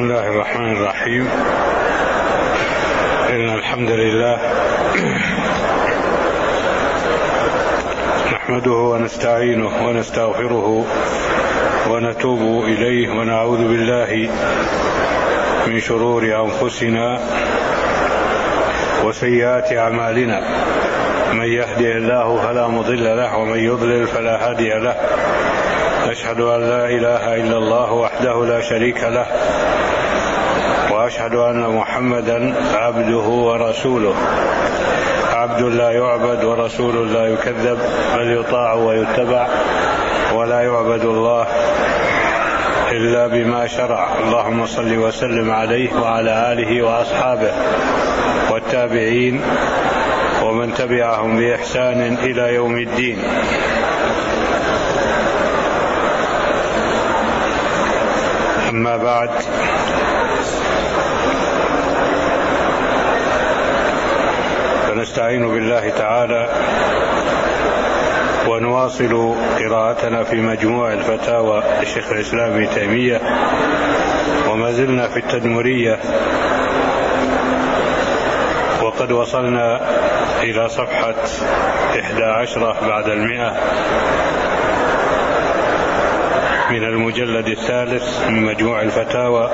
الله الرحمن الرحيم. إن الحمد لله نحمده ونستعينه ونستغفره ونتوب إليه ونعوذ بالله من شرور أنفسنا وسيئات أعمالنا. من يهدي الله فلا مضل له ومن يضلل فلا هادي له. أشهد أن لا إله إلا الله وحده لا شريك له، وأشهد أن محمدا عبده ورسوله، عبد لا يعبد ورسول لا يكذب، بل يطاع ويتبع، ولا يعبد الله إلا بما شرع. اللهم صل وسلم عليه وعلى آله وأصحابه والتابعين ومن تبعهم بإحسان إلى يوم الدين. أما بعد، فنستعين بالله تعالى ونواصل قراءتنا في مجموع الفتاوى الشيخ الإسلام ابن تيمية، وما زلنا في التدمرية، وقد وصلنا إلى صفحة 11 بعد 100 من المجلد الثالث من مجموع الفتاوى،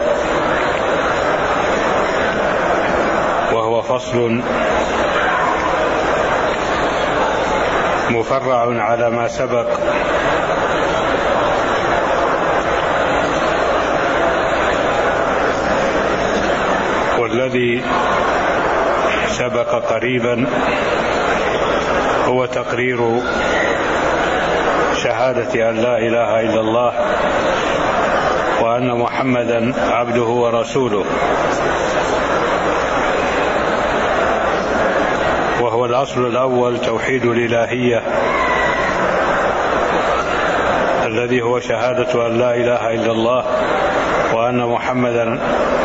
وهو فصل مفرع على ما سبق، والذي سبق قريبا هو تقرير شهادة أن لا إله إلا الله وأن محمدا عبده ورسوله، وهو الأصل الأول توحيد الإلهية، الذي هو شهادة أن لا إله إلا الله وأن محمدا،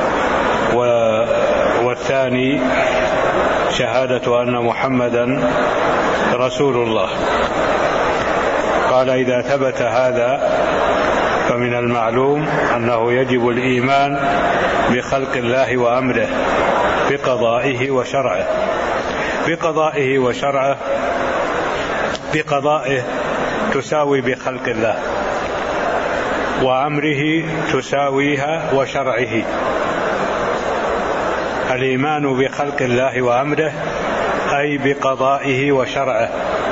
والثاني شهادة أن محمدا رسول الله. قال: إذا ثبت هذا فمن المعلوم أنه يجب الإيمان بخلق الله وأمره، بقضائه وشرعه. بقضائه وشرعه، بقضائه تساوي بخلق الله، وأمره تساويها وشرعه. الإيمان بخلق الله وأمره أي بقضائه وشرعه،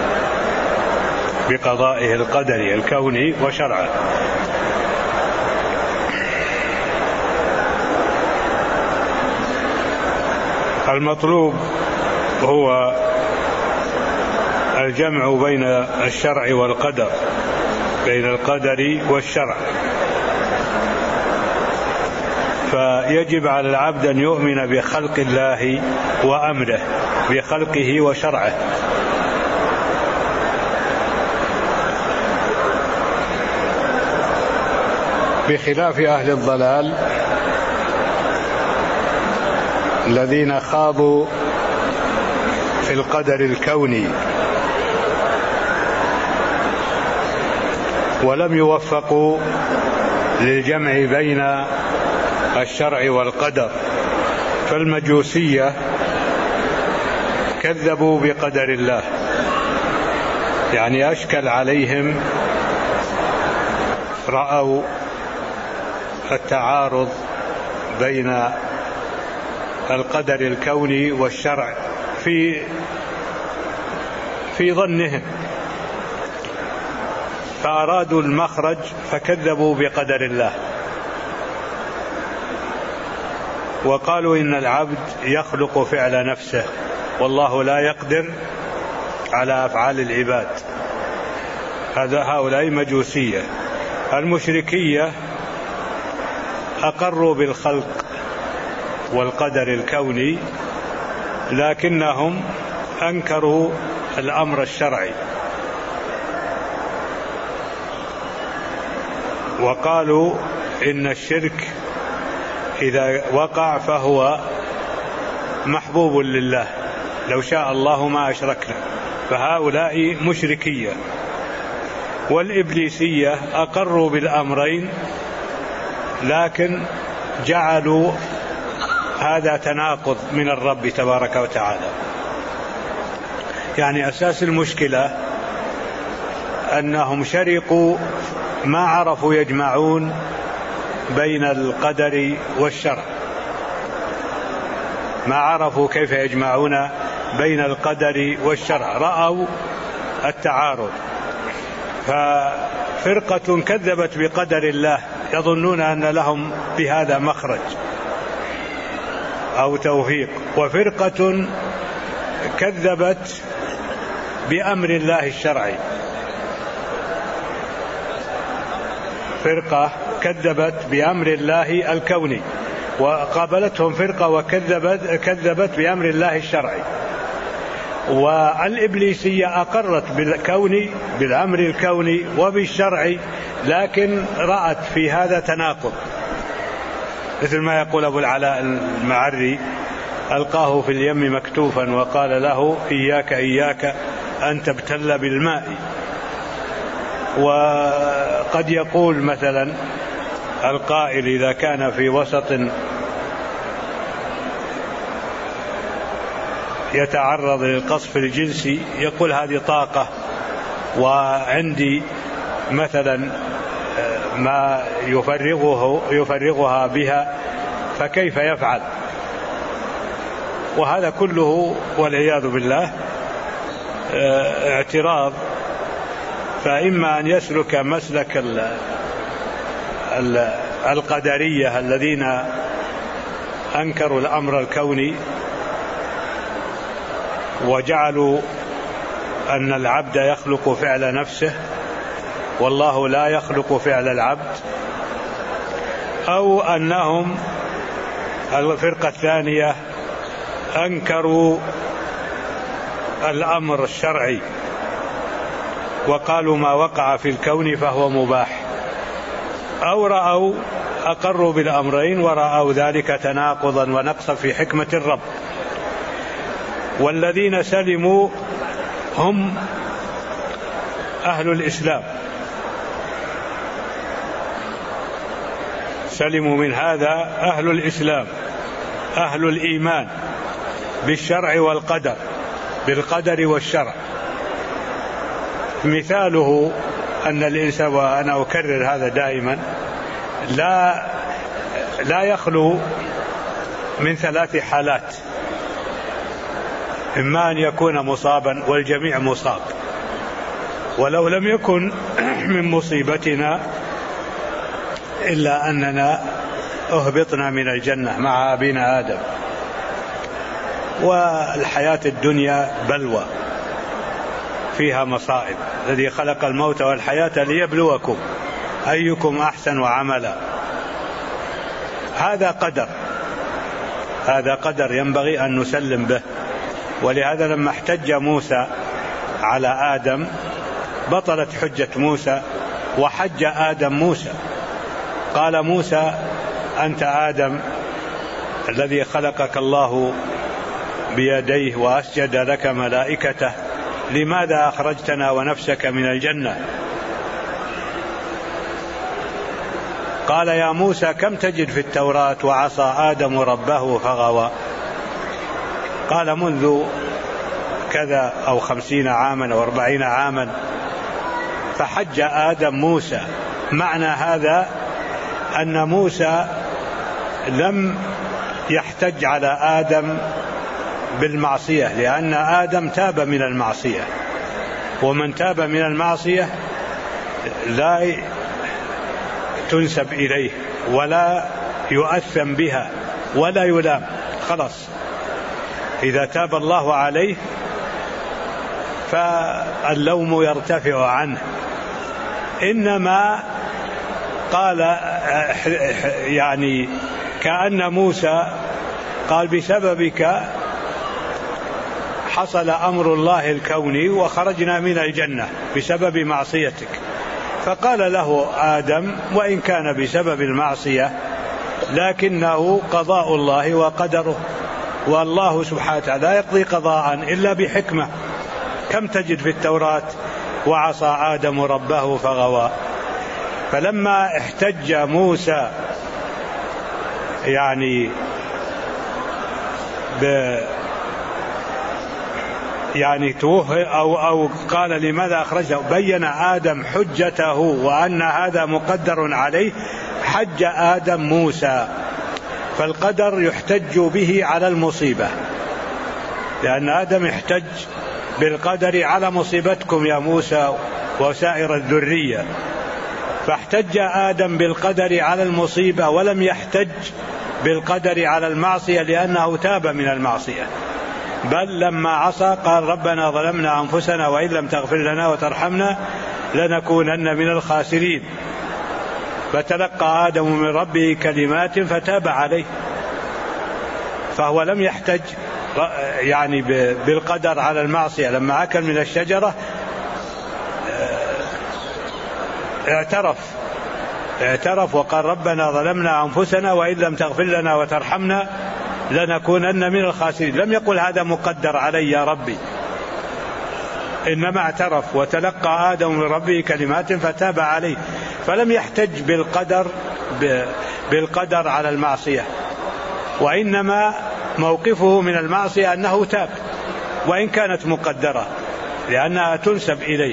بقضائه القدري الكوني وشرعه. المطلوب هو الجمع بين الشرع والقدر، بين القدر والشرع. فيجب على العبد أن يؤمن بخلق الله وأمره، بخلقه وشرعه. بخلاف أهل الضلال الذين خاضوا في القدر الكوني ولم يوفقوا للجمع بين الشرع والقدر. فالمجوسية كذبوا بقدر الله، يعني أشكل عليهم، رأوا التعارض بين القدر الكوني والشرع في ظنهم، فأرادوا المخرج فكذبوا بقدر الله، وقالوا إن العبد يخلق فعل نفسه والله لا يقدر على أفعال العباد. هؤلاء مجوسية. المشركية أقروا بالخلق والقدر الكوني، لكنهم أنكروا الأمر الشرعي، وقالوا إن الشرك إذا وقع فهو محبوب لله، لو شاء الله ما أشركنا. فهؤلاء مشركية. والإبليسية أقروا بالأمرين، لكن جعلوا هذا تناقض من الرب تبارك وتعالى. يعني أساس المشكلة أنهم شرقوا ما عرفوا يجمعون بين القدر والشرع، ما عرفوا كيف يجمعون بين القدر والشرع، رأوا التعارض. ففرقة كذبت بقدر الله يظنون أن لهم بهذا مخرج أو توفيق، وفرقة كذبت بأمر الله الشرعي، فرقة كذبت بأمر الله الكوني، وقابلتهم فرقة وكذبت بأمر الله الشرعي. والإبليسية أقرت بالأمر الكوني وبالشرعي، لكن رأت في هذا تناقض، مثل ما يقول أبو العلاء المعري: ألقاه في اليم مكتوفا وقال له إياك إياك أن تبتل بالماء. وقد يقول مثلا القائل إذا كان في وسط يتعرض للقصف الجنسي يقول هذه طاقة وعندي مثلا ما يفرغها بها، فكيف يفعل؟ وهذا كله والعياذ بالله اعتراض. فإما أن يسلك مسلك القدرية الذين أنكروا الأمر الكوني وجعلوا أن العبد يخلق فعل نفسه والله لا يخلق فعل العبد، أو أنهم الفرقة الثانية أنكروا الأمر الشرعي وقالوا ما وقع في الكون فهو مباح، أو أقروا بالأمرين ورأوا ذلك تناقضا ونقصا في حكمة الرب. والذين سلموا هم أهل الإسلام، سلموا من هذا أهل الإسلام، أهل الإيمان بالشرع والقدر، بالقدر والشرع. مثاله أن الإنسان، وأنا أكرر هذا دائما، لا يخلو من ثلاث حالات: إما أن يكون مصابا والجميع مصاب، ولو لم يكن من مصيبتنا إلا أننا أهبطنا من الجنة مع أبينا آدم. والحياة الدنيا بلوى فيها مصائب، الذي خلق الموت والحياة ليبلوكم أيكم أحسن عملا. هذا قدر ينبغي أن نسلم به. ولهذا لما احتج موسى على آدم بطلت حجة موسى وحج آدم موسى. قال موسى: أنت آدم الذي خلقك الله بيديه وأسجد لك ملائكته، لماذا أخرجتنا ونفسك من الجنة؟ قال: يا موسى كم تجد في التوراة وعصى آدم ربه فغوى؟ قال: منذ كذا أو 50 عاما أو 40 عاما. فحج آدم موسى. معنى هذا أن موسى لم يحتج على آدم بالمعصية، لأن آدم تاب من المعصية، ومن تاب من المعصية لا تنسب إليه ولا يؤثم بها ولا يلام، خلاص إذا تاب الله عليه فاللوم يرتفع عنه. إنما قال يعني كأن موسى قال: بسببك حصل أمر الله الكوني وخرجنا من الجنة بسبب معصيتك. فقال له آدم: وإن كان بسبب المعصية لكنه قضاء الله وقدره، والله سبحانه وتعالى لا يقضي قضاء إلا بحكمة. كم تجد في التوراة وعصى آدم ربه فغوى. فلما احتج موسى يعني توه أو قال لماذا أخرجه، بين آدم حجته وأن هذا مقدر عليه، حج آدم موسى. فالقدر يحتج به على المصيبة، لأن آدم احتج بالقدر على مصيبتكم يا موسى وسائر الذرية، فاحتج آدم بالقدر على المصيبة ولم يحتج بالقدر على المعصية لأنه تاب من المعصية، بل لما عصى قال ربنا ظلمنا أنفسنا وإن لم تغفر لنا وترحمنا لنكونن من الخاسرين. فتلقى آدم من ربه كلمات فتاب عليه، فهو لم يحتج يعني بالقدر على المعصية. لما أكل من الشجرة اعترف وقال ربنا ظلمنا أنفسنا وإن لم تغفر لنا وترحمنا لنكونن من الخاسرين. لم يقل هذا مقدر علي يا ربي، إنما اعترف وتلقى آدم من ربه كلمات فتاب عليه، فلم يحتج بالقدر على المعصية، وإنما موقفه من المعصية أنه تاب وإن كانت مقدرة لأنها تنسب إليه.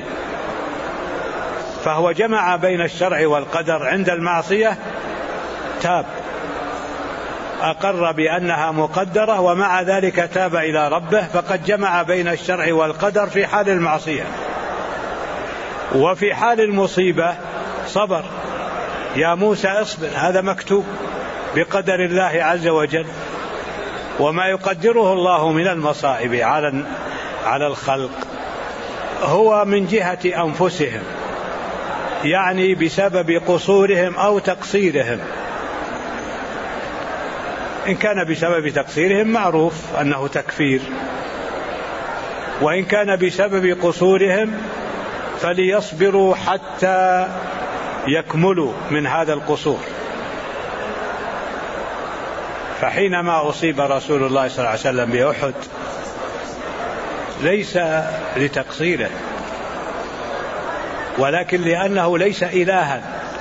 فهو جمع بين الشرع والقدر عند المعصية، تاب أقر بأنها مقدرة ومع ذلك تاب إلى ربه، فقد جمع بين الشرع والقدر في حال المعصية. وفي حال المصيبة صبر، يا موسى اصبر، هذا مكتوب بقدر الله عز وجل، وما يقدره الله من المصائب على الخلق هو من جهة أنفسهم، يعني بسبب قصورهم أو تقصيرهم. إن كان بسبب تقصيرهم معروف أنه تكفير، وإن كان بسبب قصورهم فليصبروا حتى يكملوا من هذا القصور. فحينما أصيب رسول الله صلى الله عليه وسلم بأحد ليس لتقصيره، ولكن لأنه ليس إلها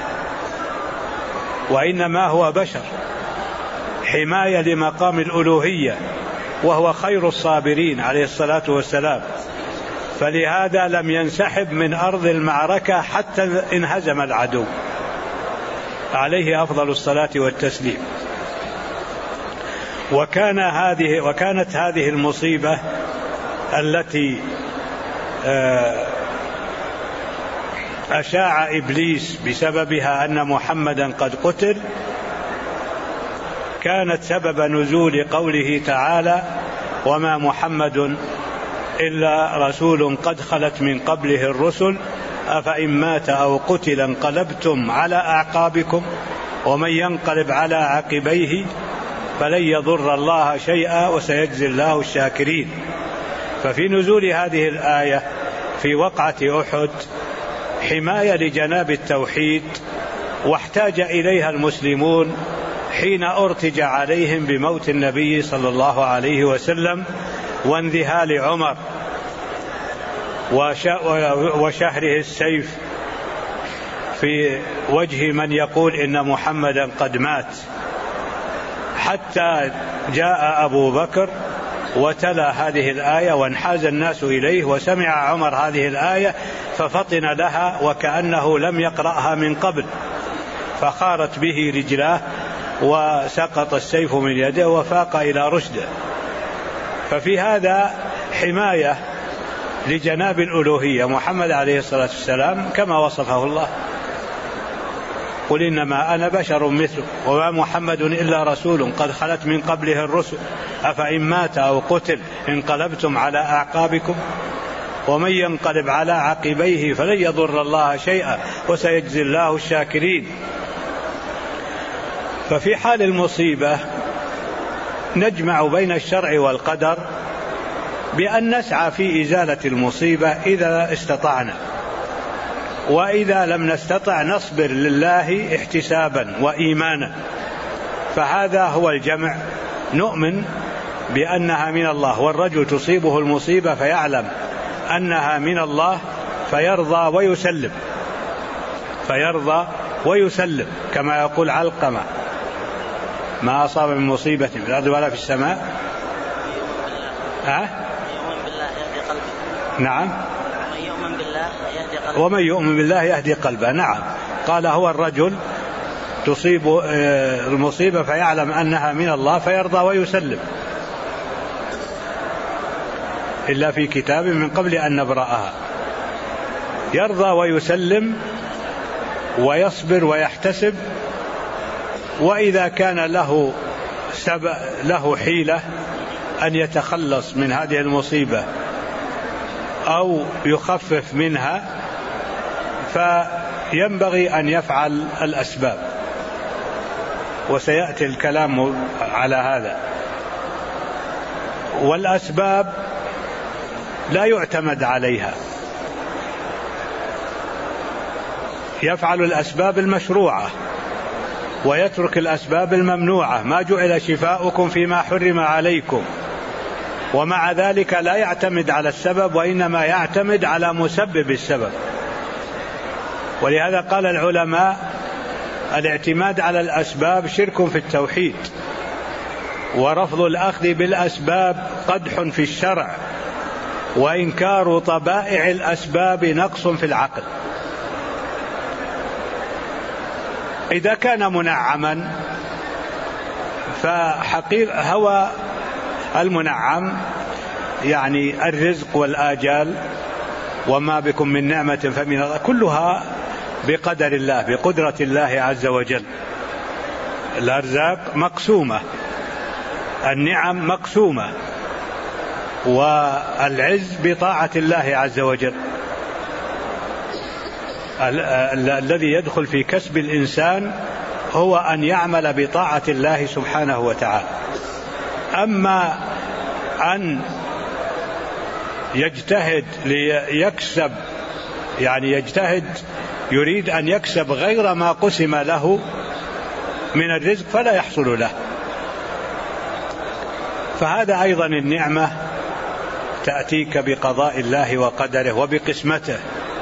وإنما هو بشر، حماية لمقام الألوهية، وهو خير الصابرين عليه الصلاة والسلام، فلهذا لم ينسحب من أرض المعركة حتى انهزم العدو، عليه أفضل الصلاة والتسليم. وكانت هذه المصيبة التي أشاع إبليس بسببها أن محمدا قد قتل، كانت سبب نزول قوله تعالى وما محمد إلا رسول قد خلت من قبله الرسل أفإن مات أو قتل انقلبتم على أعقابكم ومن ينقلب على عقبيه فلن يضر الله شيئا وسيجزي الله الشاكرين. ففي نزول هذه الآية في وقعة أحد حماية لجناب التوحيد، واحتاج إليها المسلمون حين أرتج عليهم بموت النبي صلى الله عليه وسلم وانذهال عمر وشهره السيف في وجه من يقول إن محمدا قد مات، حتى جاء أبو بكر وتلا هذه الآية وانحاز الناس إليه، وسمع عمر هذه الآية ففطن لها وكأنه لم يقرأها من قبل، فخارت به رجلاه وسقط السيف من يده وفاق إلى رشده. ففي هذا حماية لجناب الألوهية محمد عليه الصلاة والسلام كما وصفه الله، قل إنما أنا بشر مثله وما محمد إلا رسول قد خلت من قبله الرسل أفإن مات أو قتل انقلبتم على أعقابكم ومن ينقلب على عقبيه فلن يضر الله شيئا وسيجزي الله الشاكرين. ففي حال المصيبة نجمع بين الشرع والقدر بأن نسعى في إزالة المصيبة إذا استطعنا، وإذا لم نستطع نصبر لله احتسابا وإيمانا. فهذا هو الجمع، نؤمن بأنها من الله، والرجل تصيبه المصيبة فيعلم أنها من الله فيرضى ويسلم كما يقول علقمة ما أصاب من مصيبة في الأرض ولا في السماء. نعم. ومن يؤمن بالله يهدي قلبه. نعم. قال هو الرجل تصيب المصيبة فيعلم أنها من الله فيرضى ويسلم، إلا في كتاب من قبل أن نبرأها. يرضى ويسلم ويصبر ويحتسب، وإذا كان له حيلة أن يتخلص من هذه المصيبة أو يخفف منها فينبغي أن يفعل الأسباب، وسيأتي الكلام على هذا. والأسباب لا يعتمد عليها، يفعل الأسباب المشروعة ويترك الأسباب الممنوعة. ما جعل شفاؤكم فيما حرم عليكم. ومع ذلك لا يعتمد على السبب، وإنما يعتمد على مسبب السبب. ولهذا قال العلماء الاعتماد على الأسباب شرك في التوحيد، ورفض الأخذ بالأسباب قدح في الشرع، وإنكار طبائع الأسباب نقص في العقل. إذا كان منعما فحقيقة هو المنعم يعني الرزق والآجال وما بكم من نعمة فمن الله، كلها بقدر الله بقدرة الله عز وجل. الأرزاق مقسومة، النعم مقسومة، والعز بطاعة الله عز وجل. الذي يدخل في كسب الإنسان هو أن يعمل بطاعة الله سبحانه وتعالى. أما أن يجتهد ليكسب، يعني يجتهد يريد أن يكسب غير ما قسم له من الرزق فلا يحصل له، فهذا أيضا النعمة تأتيك بقضاء الله وقدره وبقسمته،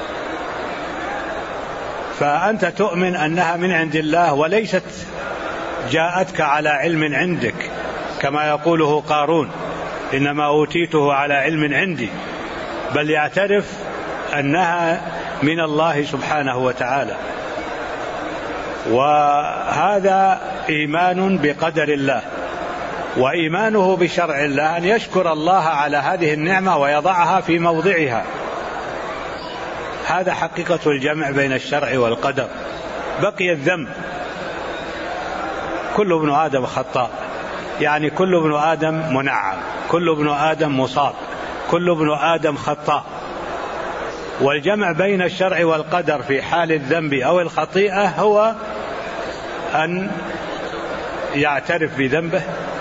فأنت تؤمن أنها من عند الله وليست جاءتك على علم عندك كما يقوله قارون إنما أوتيته على علم عندي، بل يعترف أنها من الله سبحانه وتعالى. وهذا إيمان بقدر الله، وإيمانه بشرع الله أن يشكر الله على هذه النعمة ويضعها في موضعها. هذا حقيقة الجمع بين الشرع والقدر. بقي الذنب. كل ابن آدم خطاء، يعني كل ابن آدم منعم، كل ابن آدم مصاب، كل ابن آدم خطاء. والجمع بين الشرع والقدر في حال الذنب أو الخطيئة هو أن يعترف بذنبه.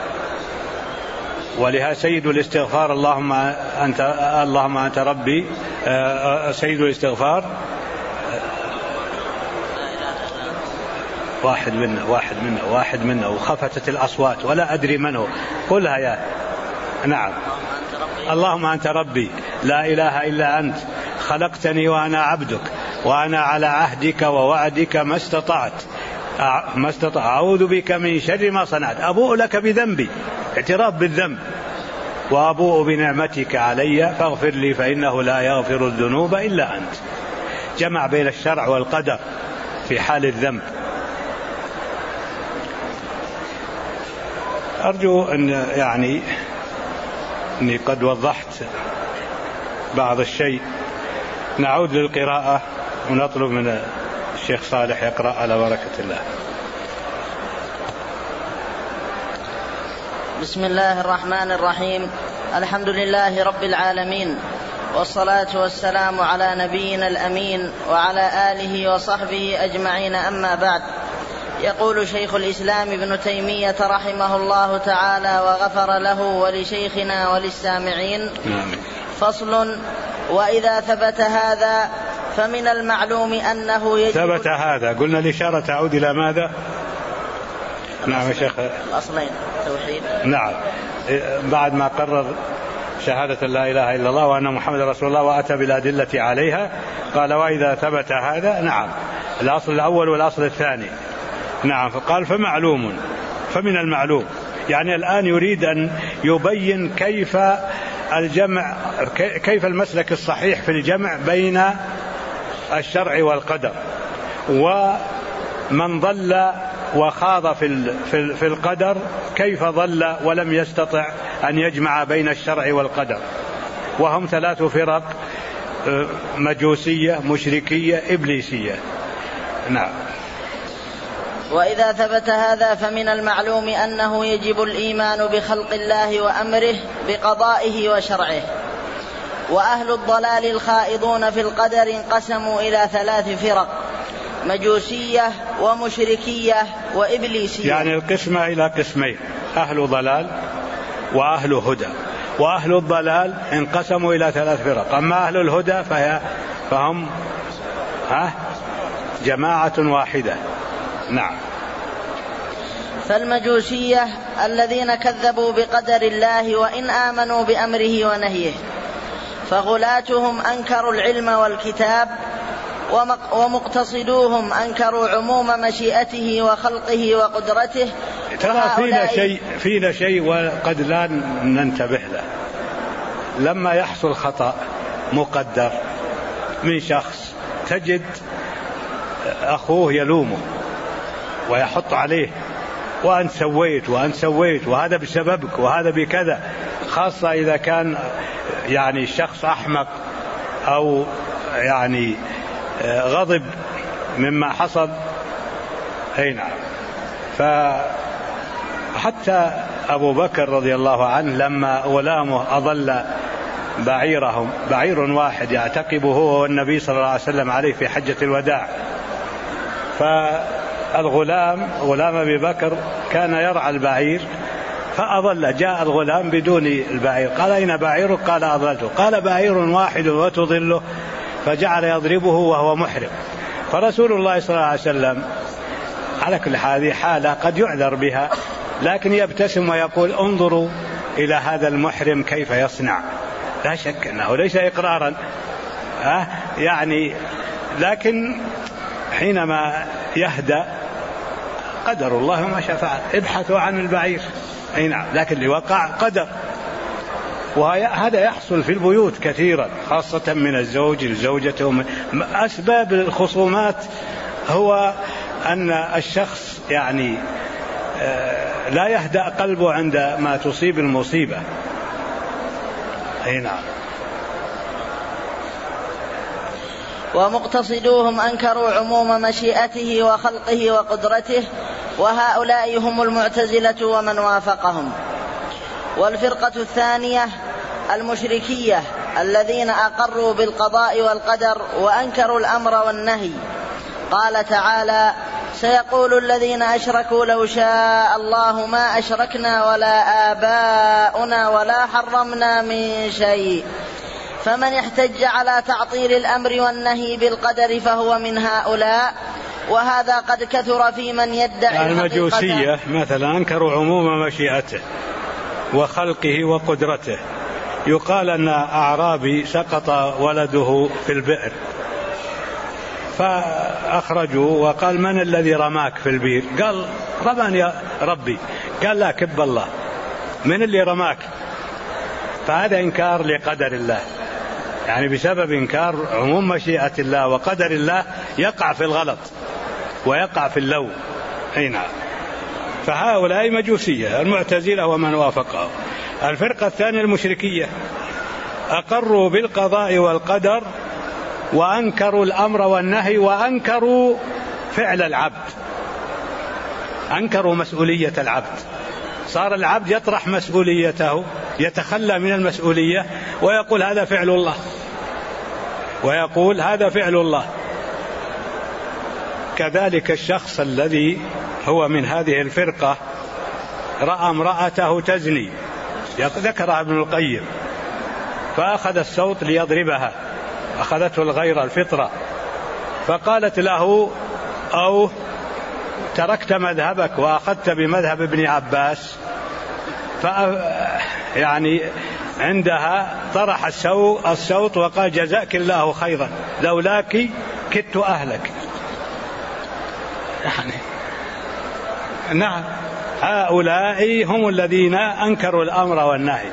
ولها سيد الاستغفار اللهم أنت ربي، سيد الاستغفار واحد منا وخفتت الأصوات ولا أدري من هو، قلها يا نعم. اللهم أنت ربي لا إله إلا أنت خلقتني وأنا عبدك وأنا على عهدك ووعدك ما استطعت أعوذ بك من شر ما صنعت، أبوء لك بذنبي، اعتراف بالذنب، وأبوء بنعمتك علي فاغفر لي فإنه لا يغفر الذنوب إلا أنت. جمع بين الشرع والقدر في حال الذنب. أرجو أن أني قد وضحت بعض الشيء. نعود للقراءة ونطلب من الشيخ صالح يقرأ على بركة الله. بسم الله الرحمن الرحيم. الحمد لله رب العالمين، والصلاة والسلام على نبينا الأمين وعلى آله وصحبه أجمعين، أما بعد. يقول شيخ الإسلام ابن تيمية رحمه الله تعالى وغفر له ولشيخنا وللسامعين: فصل: وإذا ثبت هذا فمن المعلوم أنه يجب. ثبت هذا، قلنا الإشارة تعود إلى ماذا؟ نعم يا شيخ. الأصلين التوحيد. نعم، بعد ما قرر شهادة لا إله إلا الله وأن محمد رسول الله وأتى بالأدلة عليها قال: وإذا ثبت هذا. نعم، الأصل الأول والأصل الثاني. نعم، فقال: فمعلوم فمن المعلوم. يعني الآن يريد أن يبين كيف الجمع، كيف المسلك الصحيح في الجمع بين الشرع والقدر. ومن ضل وخاض في القدر كيف ضل ولم يستطع أن يجمع بين الشرع والقدر. وهم 3 فرق: مجوسية، مشركية، إبليسية. نعم. وإذا ثبت هذا فمن المعلوم أنه يجب الإيمان بخلق الله وأمره بقضائه وشرعه. وأهل الضلال الخائضون في القدر انقسموا إلى 3 فرق: مجوسية ومشركية وإبليسية. يعني القسمة إلى قسمين: أهل ضلال وأهل هدى. وأهل الضلال انقسموا إلى 3 فرق. أما أهل الهدى فهم جماعة واحدة. نعم. فالمجوسية الذين كذبوا بقدر الله وإن آمنوا بأمره ونهيه، فغلاتهم أنكروا العلم والكتاب، ومقتصدوهم أنكروا عموم مشيئته وخلقه وقدرته. ترى فينا شيء وقد لا ننتبه له. لما يحصل خطأ مقدر من شخص تجد أخوه يلومه ويحط عليه: وأنت سويت وهذا بسببك وهذا بكذا. خاصة إذا كان يعني الشخص أحمق أو يعني غضب مما حصل. نعم. فحتى أبو بكر رضي الله عنه لما غلامه أضل بعيرهم، بعير واحد يعتقبه هو والنبي صلى الله عليه وسلم عليه في حجة الوداع، فالغلام غلام أبي بكر كان يرعى البعير فأضل. جاء الغلام بدون البعير، قال: أين بعيرك؟ قال: أضلته. قال: بعير واحد وتضله. فجعل يضربه وهو محرم. فرسول الله صلى الله عليه وسلم على كل هذه حالة قد يعذر بها، لكن يبتسم ويقول: انظروا إلى هذا المحرم كيف يصنع. لا شك أنه ليس إقرارا يعني، لكن حينما يهدى قدر الله ما شاء فعل. ابحثوا عن البعير. نعم. لكن اللي وقع قدر. وهذا يحصل في البيوت كثيرا، خاصة من الزوج لزوجته. أسباب الخصومات هو أن الشخص يعني لا يهدأ قلبه عندما تصيب المصيبة. نعم. ومقتصدوهم أنكروا عموم مشيئته وخلقه وقدرته، وهؤلاء هم المعتزلة ومن وافقهم. والفرقة الثانية المشركية الذين أقروا بالقضاء والقدر وأنكروا الأمر والنهي. قال تعالى: سيقول الذين أشركوا لو شاء الله ما أشركنا ولا آباؤنا ولا حرمنا من شيء. فمن احتج على تعطيل الأمر والنهي بالقدر فهو من هؤلاء، وهذا قد كثر في من يدعي المجوسية مثلا أنكروا عموم مشيئته وخلقه وقدرته. يقال أن أعرابي سقط ولده في البئر فأخرجوا وقال: من الذي رماك في البئر؟ قال: رماني يا ربي. قال: لا، كب الله. من اللي رماك؟ فهذا إنكار لقدر الله، يعني بسبب إنكار عموم مشيئة الله وقدر الله يقع في الغلط ويقع في اللو. نعم. فهؤلاء مجوسية المعتزلة ومن وافقه. الفرقة الثانية المشركية أقروا بالقضاء والقدر وأنكروا الأمر والنهي وأنكروا فعل العبد، أنكروا مسؤولية العبد. صار العبد يطرح مسؤوليته، يتخلى من المسؤولية ويقول: هذا فعل الله، ويقول: هذا فعل الله. كذلك الشخص الذي هو من هذه الفرقة رأى امرأته تزني، ذكرها ابن القيم، فأخذ السوط ليضربها، أخذته الغيرة الفطرة، فقالت له: أو تركت مذهبك وأخذت بمذهب ابن عباس. يعني عندها طرح السوط وقال: جزاك الله خيرا، لولاك كدت أهلك. يعني نعم. هؤلاء هم الذين أنكروا الأمر والنهي.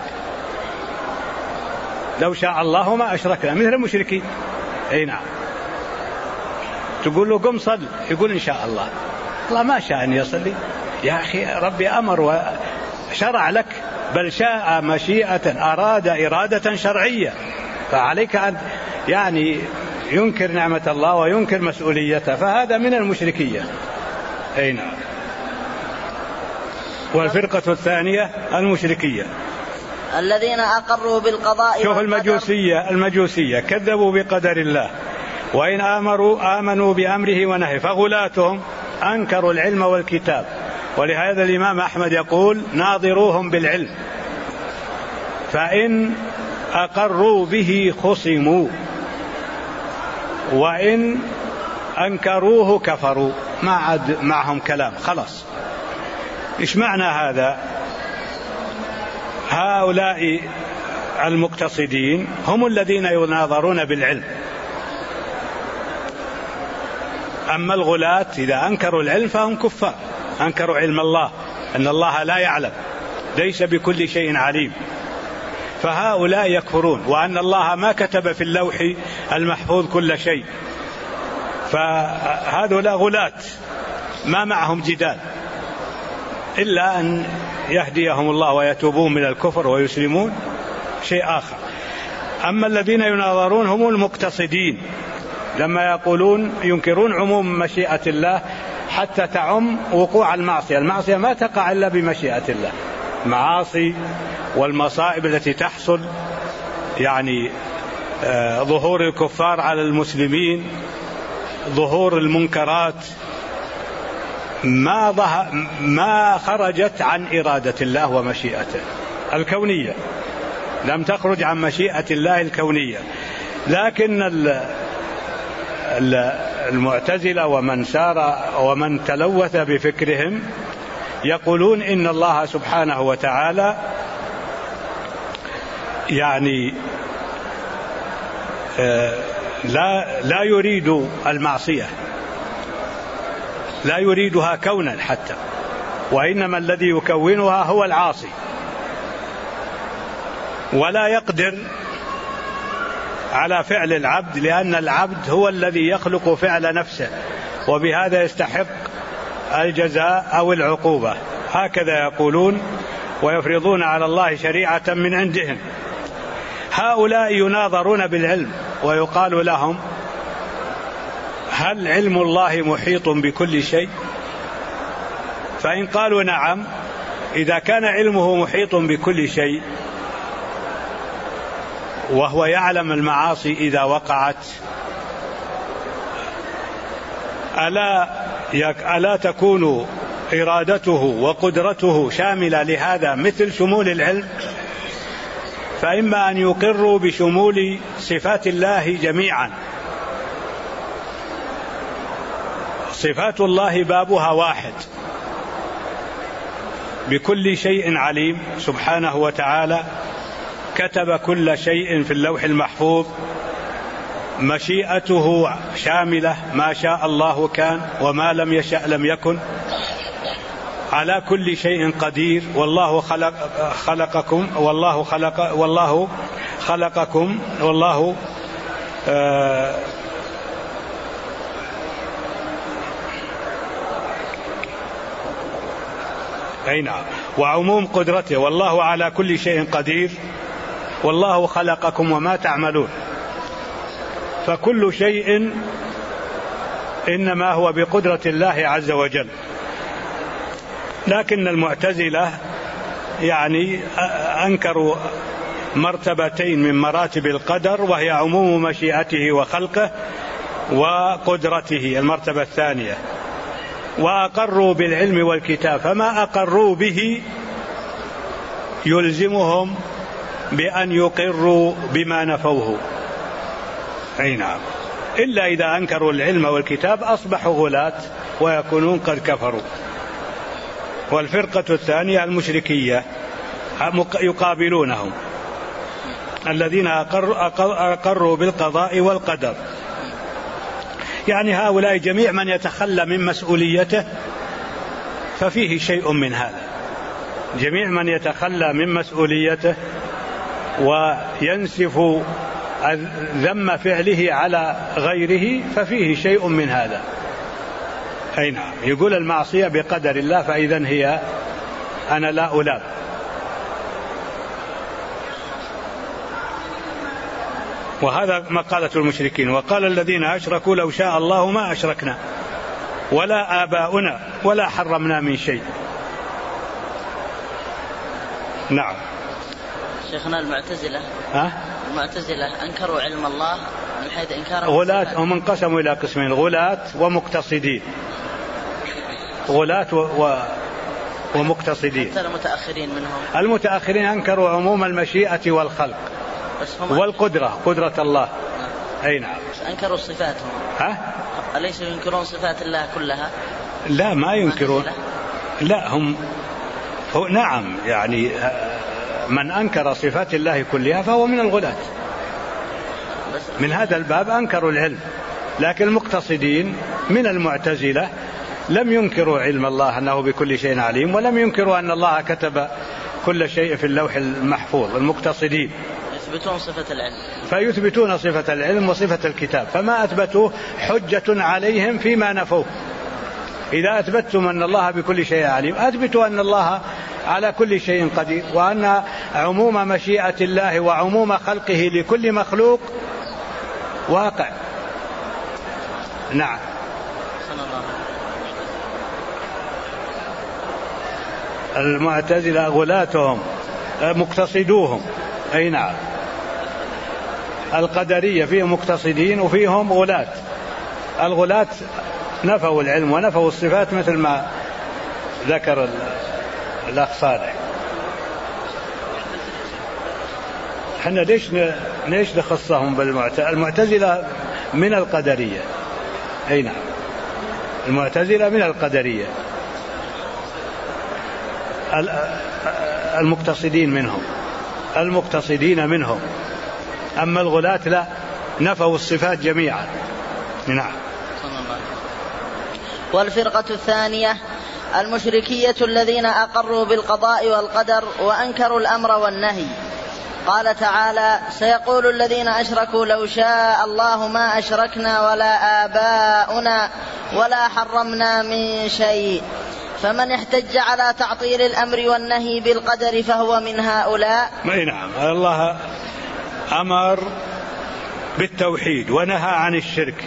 لو شاء الله ما أشركنا، مثل المشركين. أي نعم، تقول له قم صل، يقول إن شاء الله. الله ما شاء أن يصلي يا أخي، ربي أمر وشرع لك، بل شاء مشيئة، أراد إرادة شرعية، فعليك أن يعني ينكر نعمة الله وينكر مسؤوليته، فهذا من المشركية. أي نعم. والفرقة الثانية المشركية الذين أقروا بالقضاء. شوف المجوسية كذبوا بقدر الله، وإن آمنوا بأمره ونهيه، فغلاتهم أنكروا العلم والكتاب. ولهذا الإمام أحمد يقول ناظروهم بالعلم، فإن أقروا به خصموا، وإن أنكروه كفروا، ما عاد معهم كلام، خلاص. إيش معنى هذا؟ هؤلاء المقتصدين هم الذين يناظرون بالعلم، أما الغلاة إذا أنكروا العلم فهم كفار، أنكروا علم الله، أن الله لا يعلم، ليس بكل شيء عليم، فهؤلاء يكفرون، وأن الله ما كتب في اللوح المحفوظ كل شيء، فهؤلاء غلاة ما معهم جدال إلا أن يهديهم الله ويتوبون من الكفر ويسلمون، شيء آخر. أما الذين يناظرون هم المقتصدين، لما يقولون ينكرون عموم مشيئة الله حتى تعم وقوع المعصية. المعصية ما تقع إلا بمشيئة الله، المعاصي والمصائب التي تحصل، يعني ظهور الكفار على المسلمين، ظهور المنكرات، ما خرجت عن إرادة الله ومشيئته الكونية، لم تخرج عن مشيئة الله الكونية. لكن المعتزلة ومن سار ومن تلوث بفكرهم يقولون إن الله سبحانه وتعالى يعني لا يريد المعصية، لا يريدها كونا حتى، وإنما الذي يكونها هو العاصي، ولا يقدر على فعل العبد، لأن العبد هو الذي يخلق فعل نفسه، وبهذا يستحق الجزاء أو العقوبة. هكذا يقولون ويفرضون على الله شريعة من عندهم. هؤلاء يناظرون بالعلم ويقال لهم هل علم الله محيط بكل شيء؟ فإن قالوا نعم، إذا كان علمه محيط بكل شيء وهو يعلم المعاصي إذا وقعت، ألا تكون إرادته وقدرته شاملة لهذا مثل شمول العلم؟ فإما أن يقروا بشمول صفات الله جميعا، صفات الله بابها واحد، بكل شيء عليم سبحانه وتعالى، كتب كل شيء في اللوح المحفوظ، مشيئته شاملة، ما شاء الله كان وما لم يشأ لم يكن، على كل شيء قدير، والله خلقكم والله أي نعم، وعموم قدرته، والله على كل شيء قدير، والله خلقكم وما تعملون. فكل شيء إنما هو بقدرة الله عز وجل. لكن المعتزلة يعني أنكروا مرتبتين من مراتب القدر، وهي عموم مشيئته وخلقه وقدرته، المرتبة الثانية، وأقروا بالعلم والكتاب، فما أقروا به يلزمهم بأن يقروا بما نفوه. أي نعم، إلا إذا أنكروا العلم والكتاب أصبحوا غلاة ويكونون قد كفروا. والفرقة الثانية المشركية يقابلونهم، الذين أقروا بالقضاء والقدر، يعني هؤلاء جميع من يتخلى من مسؤوليته ففيه شيء من هذا. جميع من يتخلى من مسؤوليته وينسف ذم فعله على غيره ففيه شيء من هذا. أي نعم. يقول المعصية بقدر الله، فإذن هي أنا لا ألام. وهذا مقالة المشركين. وقال الذين أشركوا لو شاء الله ما أشركنا ولا آباؤنا ولا حرمنا من شيء. نعم. شيخنا المعتزلة أنكروا علم الله من حيث إنكار غلاة، هم انقسموا إلى قسمين: غلاة ومقتصدين. غلاة ومقتصدين. المتأخرين منهم، المتأخرين أنكروا عموم المشيئة والخلق والقدرة، قدرة الله. أي نعم. أنكروا صفاتهم. أليس ينكرون صفات الله كلها؟ لا، ما ينكرون. لا، هم نعم، يعني من أنكر صفات الله كلها فهو من الغلاة. من هذا الباب أنكروا العلم. لكن المقتصدين من المعتزلة لم ينكروا علم الله أنه بكل شيء عليم، ولم ينكروا أن الله كتب كل شيء في اللوح المحفوظ. المقتصدين يثبتون صفة العلم، فيثبتون صفة العلم وصفة الكتاب، فما أثبتوه حجة عليهم فيما نفوه. إذا أثبتتم أن الله بكل شيء عليم أثبتوا أن الله على كل شيء قدير، وأن عموم مشيئة الله وعموم خلقه لكل مخلوق واقع. نعم. المعتزلة غلاتهم مقتصدوهم. أي نعم. القدرية فيهم مقتصدين وفيهم غلاة. الغلاة نفوا العلم ونفوا الصفات مثل ما ذكر الأخ صالح. احنا ليش نخصهم بالمعتزلة؟ المعتزلة من القدرية. أي نعم. المعتزلة من القدرية. المقتصدين منهم، المقتصدين منهم. أما الغلاة لا، نفوا الصفات جميعا. نعم. والفرقة الثانية المشركية الذين أقروا بالقضاء والقدر وأنكروا الأمر والنهي. قال تعالى: سيقول الذين أشركوا لو شاء الله ما أشركنا ولا آباؤنا ولا حرمنا من شيء. فمن احتج على تعطيل الأمر والنهي بالقدر فهو من هؤلاء. نعم. الله أمر بالتوحيد ونهى عن الشرك،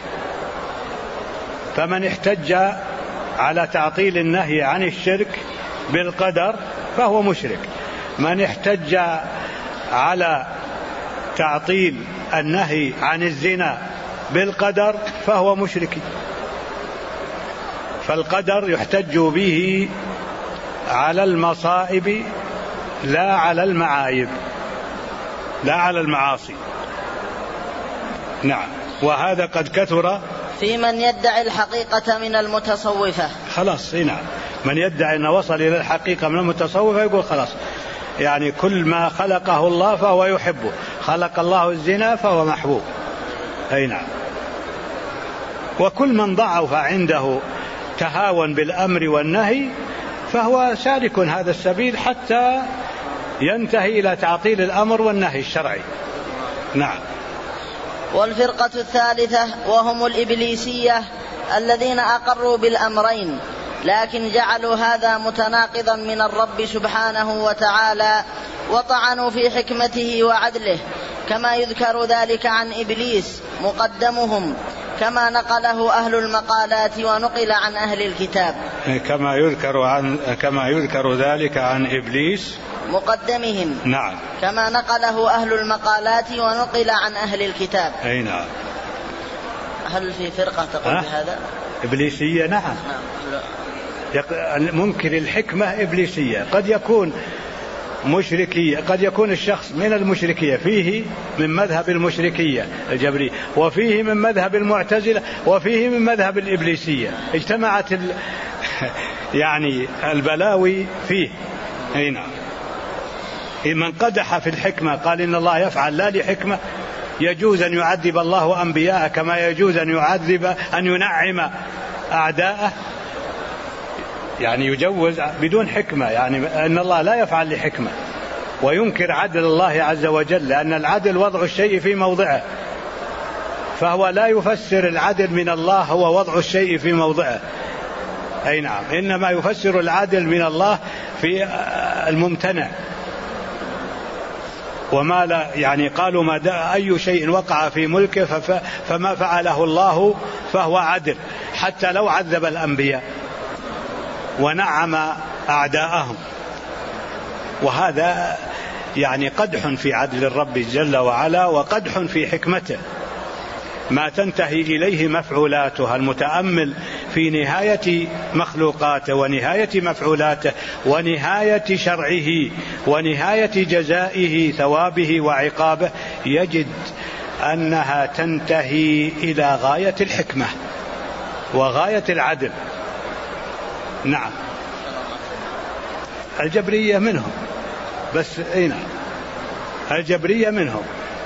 فمن احتج على تعطيل النهي عن الشرك بالقدر فهو مشرك. من احتج على تعطيل النهي عن الزنا بالقدر فهو مشرك. فالقدر يحتج به على المصائب لا على المعايب، لا على المعاصي. نعم. وهذا قد كثر في من يدعي الحقيقة من المتصوفة. خلاص. نعم. من يدعي أن وصل إلى الحقيقة من المتصوفة يقول خلاص، يعني كل ما خلقه الله فهو يحبه، خلق الله الزنا فهو محبوب. أي نعم. وكل من ضعف عنده تهاون بالأمر والنهي فهو سالك هذا السبيل حتى ينتهي إلى تعطيل الأمر والنهي الشرعي. نعم. والفرقة الثالثة وهم الإبليسية الذين أقروا بالأمرين لكن جعلوا هذا متناقضا من الرب سبحانه وتعالى وطعنوا في حكمته وعدله، كما يذكر ذلك عن إبليس مقدمهم، كما نقله أهل المقالات ونقل عن أهل الكتاب. كما يذكر ذلك عن إبليس مقدمهم. نعم. كما نقله أهل المقالات ونقل عن أهل الكتاب. أي نعم. هل في فرقة تقول بهذا؟ إبليسية. نعم. منكر الحكمة إبليسية. قد يكون مشركية، قد يكون الشخص من المشركية، فيه من مذهب المشركية الجبرية، وفيه من مذهب المعتزلة، وفيه من مذهب الإبليسية. اجتمعت يعني البلاوي فيه. أي نعم. من قدح في الحكمة قال إن الله يفعل لا لحكمة، يجوز أن يعذب الله أنبياءه كما يجوز أن ينعم أعداءه. يعني يجوز بدون حكمة، يعني أن الله لا يفعل لحكمة، وينكر عدل الله عز وجل، لأن العدل وضع الشيء في موضعه، فهو لا يفسر العدل من الله هو وضع الشيء في موضعه. أي نعم، إنما يفسر العدل من الله في الممتنع. وما لا يعني قالوا ما أي شيء وقع في ملكه فما فعله الله فهو عدل، حتى لو عذب الأنبياء ونعم أعداءهم. وهذا يعني قدح في عدل الرب جل وعلا، وقدح في حكمته، ما تنتهي إليه مفعولاته. المتأمل في نهاية مخلوقاته ونهاية مفعولاته ونهاية شرعه ونهاية جزائه ثوابه وعقابه يجد أنها تنتهي إلى غاية الحكمة وغاية العدل. نعم، الجبرية منهم، بس نعم، الجبرية منهم.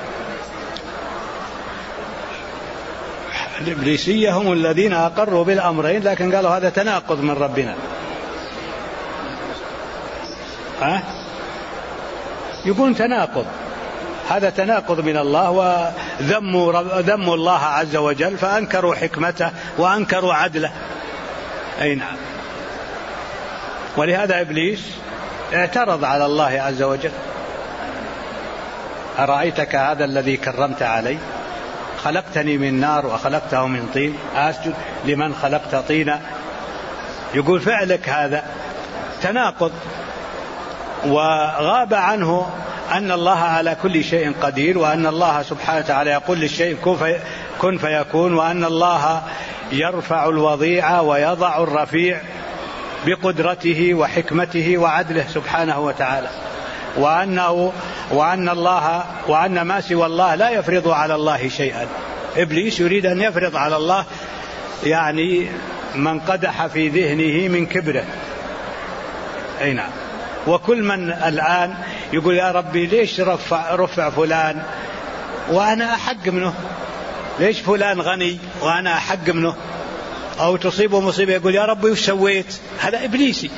الإبليسية هم الذين أقروا بالأمرين، لكن قالوا هذا تناقض من ربنا. يقول تناقض، هذا تناقض من الله، وذموا الله عز وجل، فأنكروا حكمته وأنكروا عدله. أي نعم. ولهذا إبليس اعترض على الله عز وجل: أرأيتك هذا الذي كرمت علي؟ خلقتني من نار وخلقته من طين، أسجد لمن خلقت طينا. يقول فعلك هذا تناقض، وغاب عنه أن الله على كل شيء قدير، وأن الله سبحانه وتعالى يقول للشيء كن فيكون، وأن الله يرفع الوضيع ويضع الرفيع بقدرته وحكمته وعدله سبحانه وتعالى، وأن ما سوى الله لا يفرض على الله شيئا. إبليس يريد أن يفرض على الله، يعني من قدح في ذهنه من كبره. أي نعم. وكل من الآن يقول يا ربي ليش رفع فلان وأنا أحق منه؟ ليش فلان غني وأنا أحق منه؟ أو تصيبه مصيبة يقول يا ربي وش سويت؟ هذا إبليسي.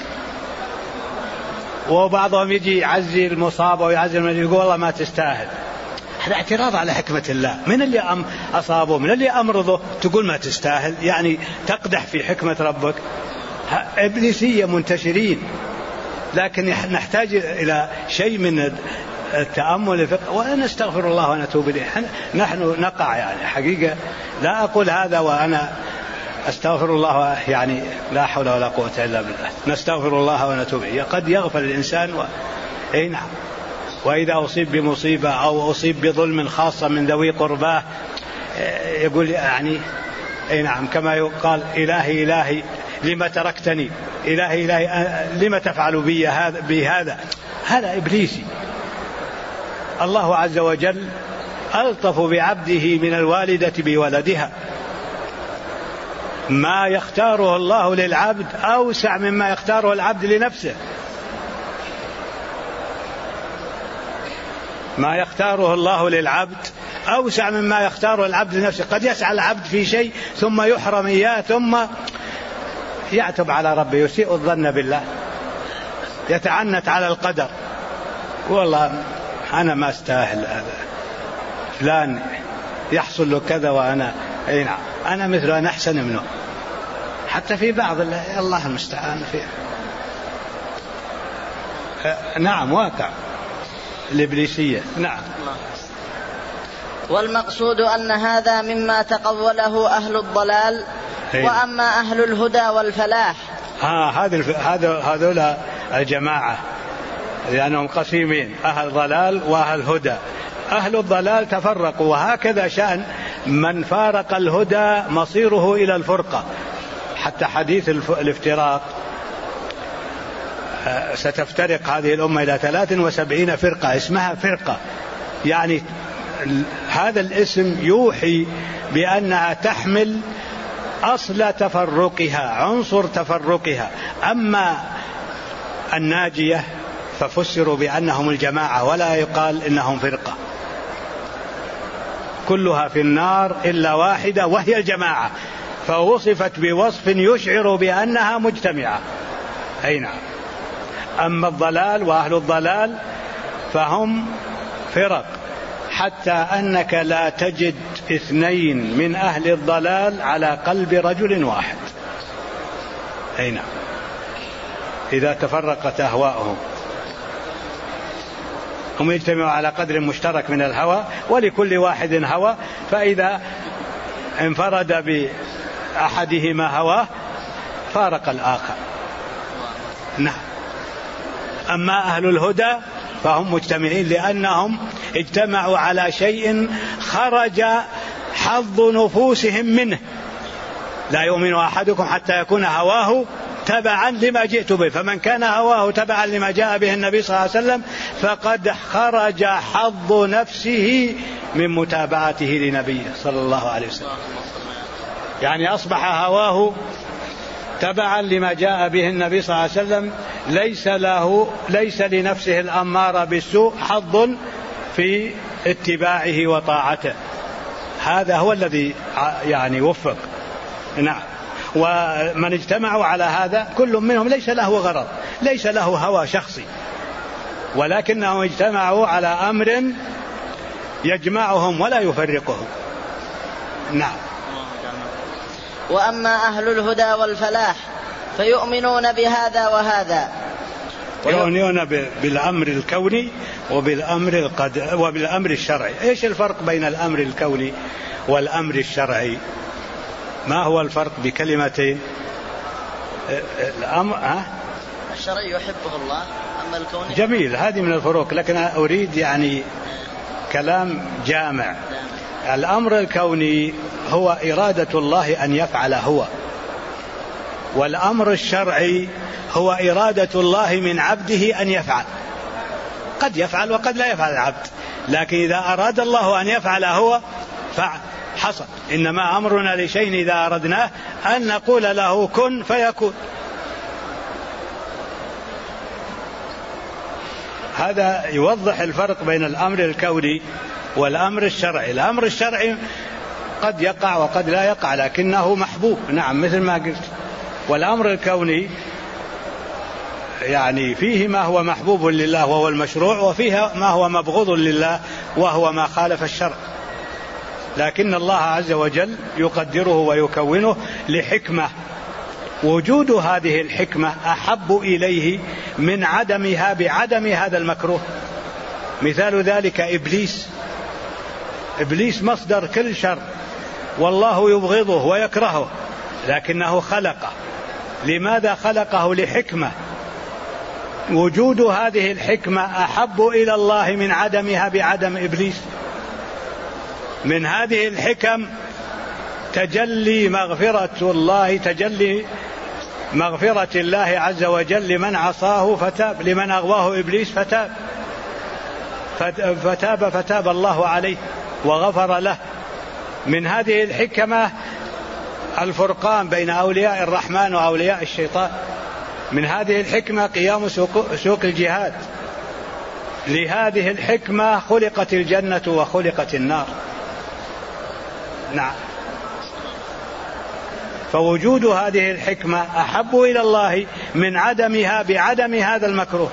وبعضهم يجي يعزي المصاب ويعزي من يقول والله ما تستاهل. هذا اعتراض على حكمة الله. من اللي أصابه؟ من اللي أمرضه؟ تقول ما تستاهل، يعني تقدح في حكمة ربك. إبليسية منتشرين، لكن نحتاج إلى شيء من التأمل ونستغفر الله ونتوب إليه. نحن نقع يعني حقيقة، لا أقول هذا وأنا أستغفر الله، يعني لا حول ولا قوة إلا بالله. نستغفر الله ونتوب إليه. قد يغفل الإنسان أي نعم. وإذا أصيب بمصيبة أو أصيب بظلم خاصة من ذوي قرباه يقول يعني أي نعم، كما يقال إلهي إلهي لما تركتني، إلهي إلهي لما تفعل بي هذا. هذا إبليسي. الله عز وجل ألطف بعبده من الوالدة بولدها. ما يختاره الله للعبد أوسع مما يختاره العبد لنفسه. ما يختاره الله للعبد أوسع مما يختاره العبد لنفسه. قد يسعى العبد في شيء ثم يحرم إياه، ثم يعتب على ربه، يسيء الظن بالله، يتعنت على القدر، والله أنا ما استاهل هذا، فلان يحصل له كذا وأنا أي نعم أنا مثله، أنا أحسن منه. حتى في بعض الله المستعان فيه. نعم، واقع الإبليسية. نعم. والمقصود أن هذا مما تقوله أهل الضلال، وأما أهل الهدى والفلاح هذول الجماعة، لأنهم قسيمين: أهل ضلال وأهل هدى. أهل الضلال تفرقوا، وهكذا شأن من فارق الهدى مصيره إلى الفرقة. حتى حديث الافتراق، ستفترق هذه الأمة إلى 73 فرقة، اسمها فرقة، يعني هذا الاسم يوحي بأنها تحمل أصل تفرقها، عنصر تفرقها. أما الناجية ففسروا بأنهم الجماعة، ولا يقال إنهم فرقة، كلها في النار إلا واحدة وهي الجماعة، فوصفت بوصف يشعر بأنها مجتمعة. أي نعم. أما الضلال وأهل الضلال فهم فرق، حتى أنك لا تجد 2 من أهل الضلال على قلب رجل واحد. أي نعم، إذا تفرقت أهواؤهم. هم يجتمعوا على قدر مشترك من الهوى، ولكل واحد هوى، فإذا انفرد بأحدهما هواه فارق الآخر. نعم. أما أهل الهدى فهم مجتمعين، لأنهم اجتمعوا على شيء خرج حظ نفوسهم منه. لا يؤمن أحدكم حتى يكون هواه تبعا لما جئت به، فمن كان هواه تبعا لما جاء به النبي صلى الله عليه وسلم فقد خرج حظ نفسه من متابعته لنبيه صلى الله عليه وسلم. يعني أصبح هواه تبعا لما جاء به النبي صلى الله عليه وسلم، ليس لنفسه الأمارة بالسوء حظ في اتباعه وطاعته. هذا هو الذي يعني وفق. نعم. ومن اجتمعوا على هذا كل منهم ليس له غرض، ليس له هوى شخصي، ولكنهم اجتمعوا على أمر يجمعهم ولا يفرقهم. نعم. وأما أهل الهدى والفلاح فيؤمنون بهذا وهذا، يؤمنون بالأمر الكوني وبالأمر الشرعي. إيش الفرق بين الأمر الكوني والأمر الشرعي؟ ما هو الفرق بكلمتين؟ الأمر الشرعي يحبه الله، أما الكوني جميل، هذه من الفروق، لكن أريد يعني كلام جامع. الأمر الكوني هو إرادة الله أن يفعل هو، والأمر الشرعي هو إرادة الله من عبده أن يفعل. قد يفعل وقد لا يفعل العبد، لكن إذا أراد الله أن يفعل هو فحصل. إنما أمرنا لشيء إذا أردناه أن نقول له كن فيكون. هذا يوضح الفرق بين الأمر الكوني والأمر الشرعي. الأمر الشرعي قد يقع وقد لا يقع، لكنه محبوب، نعم، مثل ما قلت. والأمر الكوني يعني فيه ما هو محبوب لله وهو المشروع، وفيه ما هو مبغوض لله وهو ما خالف الشرع، لكن الله عز وجل يقدره ويكونه لحكمة. وجود هذه الحكمة أحب إليه من عدمها بعدم هذا المكروه. مثال ذلك إبليس مصدر كل شر، والله يبغضه ويكرهه، لكنه خلقه. لماذا خلقه؟ لحكمة. وجود هذه الحكمة أحب إلى الله من عدمها بعدم إبليس. من هذه الحكم تجلي مغفرة الله عز وجل لمن عصاه فتاب، لمن أغواه إبليس فتاب الله عليه وغفر له. من هذه الحكمة الفرقان بين أولياء الرحمن وأولياء الشيطان. من هذه الحكمة قيام سوق الجهاد. لهذه الحكمة خلقت الجنة وخلقت النار. نعم. فوجود هذه الحكمة أحب إلى الله من عدمها بعدم هذا المكروه.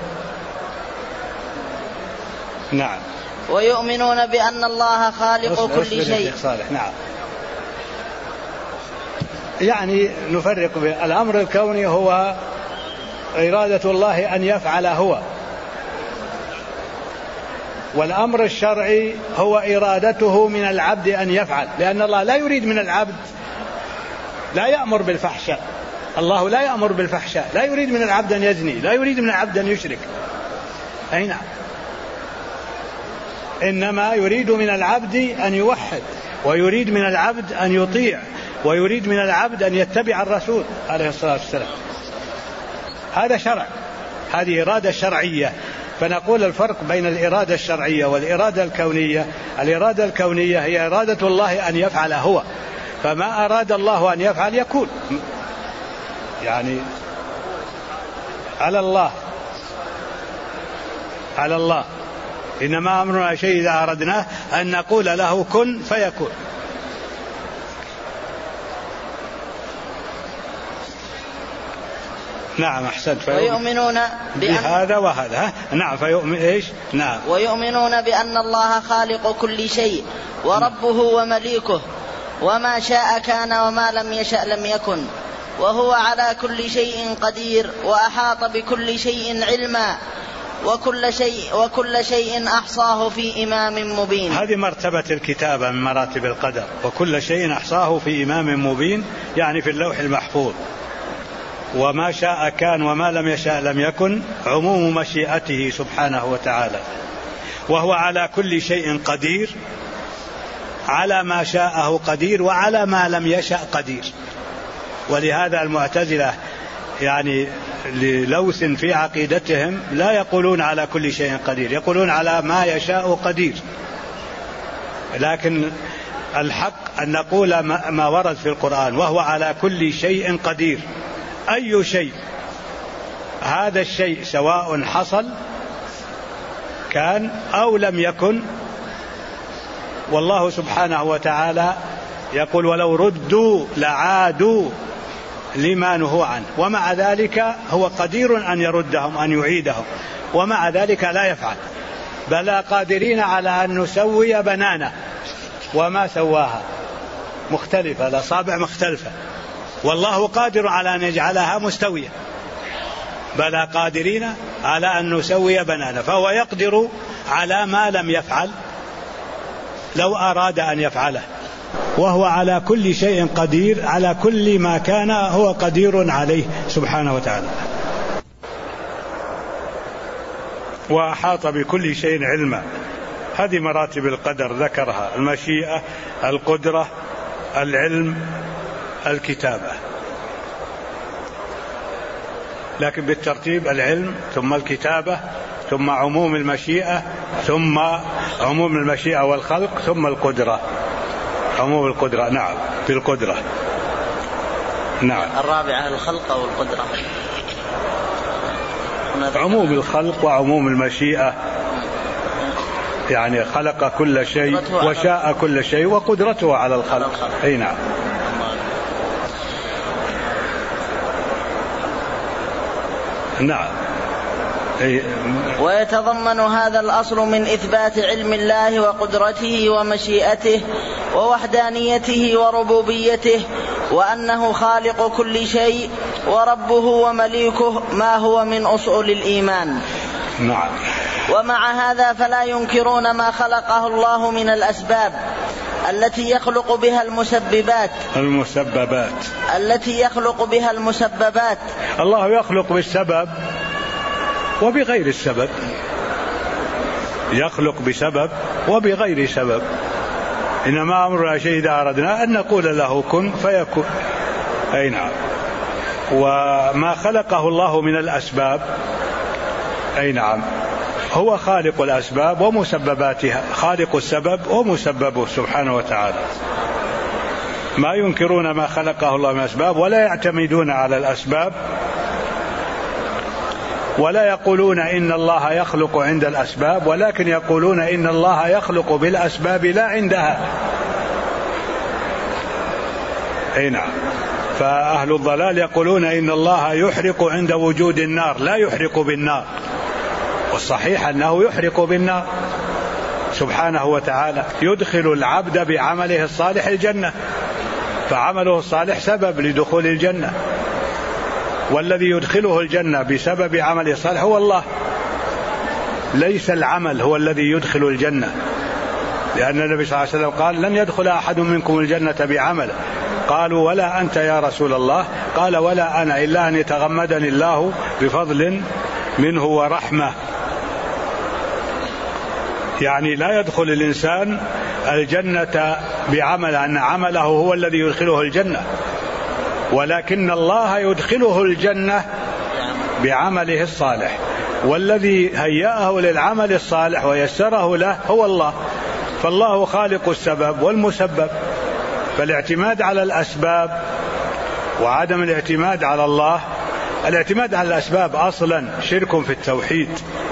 نعم. ويؤمنون بأن الله خالق كل شيء. نعم. يعني نفرق الأمر الكوني هو إرادة الله أن يفعل هو، والأمر الشرعي هو إرادته من العبد أن يفعل، لأن الله لا يريد من العبد، لا يأمر بالفحشاء. الله لا يأمر بالفحشاء، لا يريد من العبد أن يزني، لا يريد من العبد أن يشرك. أي نعم. إنما يريد من العبد أن يوحد، ويريد من العبد أن يطيع، ويريد من العبد أن يتبع الرسول عليه الصلاة والسلام. هذا شرع، هذه إرادة شرعية. فنقول الفرق بين الإرادة الشرعية والإرادة الكونية. الإرادة الكونية هي إرادة الله أن يفعل هو، فما أراد الله أن يفعل يكون، يعني على الله. إنما أمرنا شيء إذا أردناه أن نقول له كن فيكون. نعم أحسنت. ويؤمنون بهذا وهذا. نعم فيؤمن إيش؟ نعم. ويؤمنون بأن الله خالق كل شيء وربه ومليكه وما شاء كان وما لم يشأ لم يكن وهو على كل شيء قدير وأحاط بكل شيء علما وكل شيء أحصاه في إمام مبين. هذه مرتبة الكتابة من مراتب القدر. وكل شيء أحصاه في إمام مبين يعني في اللوح المحفوظ. وما شاء كان وما لم يشاء لم يكن عموم مشيئته سبحانه وتعالى. وهو على كل شيء قدير، على ما شاءه قدير وعلى ما لم يشأ قدير. ولهذا المعتزلة يعني للوث في عقيدتهم لا يقولون على كل شيء قدير، يقولون على ما يشاء قدير. لكن الحق أن نقول ما ورد في القرآن وهو على كل شيء قدير. أي شيء، هذا الشيء سواء حصل كان أو لم يكن. والله سبحانه وتعالى يقول ولو ردوا لعادوا لما نهوا عنه، ومع ذلك هو قدير أن يردهم أن يعيدهم، ومع ذلك لا يفعل. بلى قادرين على أن نسوي بنانه وما سواها مختلفة، الأصابع مختلفة، والله قادر على أن يجعلها مستوية. بلى قادرين على أن نسوي بنانه، فهو يقدر على ما لم يفعل لو أراد أن يفعله. وهو على كل شيء قدير، على كل ما كان هو قدير عليه سبحانه وتعالى. وأحاط بكل شيء علما. هذه مراتب القدر ذكرها: المشيئة، القدرة، العلم، الكتابة. لكن بالترتيب: العلم ثم الكتابة ثم عموم المشيئة ثم عموم المشيئة والخلق ثم القدرة. عموم القدرة. نعم في القدرة. نعم. الرابعة الخلق أو القدرة. عموم الخلق وعموم المشيئة، يعني خلق كل شيء وشاء كل شيء وقدرته على الخلق. أي نعم. نعم. ويتضمن هذا الأصل من إثبات علم الله وقدرته ومشيئته ووحدانيته وربوبيته وأنه خالق كل شيء وربه ومليكه، ما هو من أصول الإيمان. نعم. ومع هذا فلا ينكرون ما خلقه الله من الأسباب التي يخلق بها المسببات. الله يخلق بالسبب وبغير السبب، يخلق بسبب وبغير سبب. إنما أمرنا شيء إذا أردنا أن نقول له كن فيكون. أي نعم. وما خلقه الله من الأسباب، أي نعم، هو خالق الأسباب ومسبباتها، خالق السبب ومسببه سبحانه وتعالى. ما ينكرون ما خلقه الله من الأسباب ولا يعتمدون على الأسباب، ولا يقولون إن الله يخلق عند الأسباب، ولكن يقولون إن الله يخلق بالأسباب لا عندها. أي نعم. فأهل الضلال يقولون إن الله يحرق عند وجود النار، لا يحرق بالنار، والصحيح أنه يحرق بالنار سبحانه وتعالى. يدخل العبد بعمله الصالح الجنة، فعمله الصالح سبب لدخول الجنة، والذي يدخله الجنة بسبب عمله الصالح هو الله، ليس العمل هو الذي يدخل الجنة. لأن النبي صلى الله عليه وسلم قال: لن يدخل أحد منكم الجنة بعمله. قالوا: ولا أنت يا رسول الله؟ قال: ولا أنا، إلا أن يتغمدني الله بفضل منه ورحمة. يعني لا يدخل الإنسان الجنة بعمل أن عمله هو الذي يدخله الجنة، ولكن الله يدخله الجنة بعمله الصالح، والذي هيأه للعمل الصالح ويسره له هو الله. فالله خالق السبب والمسبب، فالاعتماد على الأسباب وعدم الاعتماد على الله، الاعتماد على الأسباب أصلا شرك في التوحيد،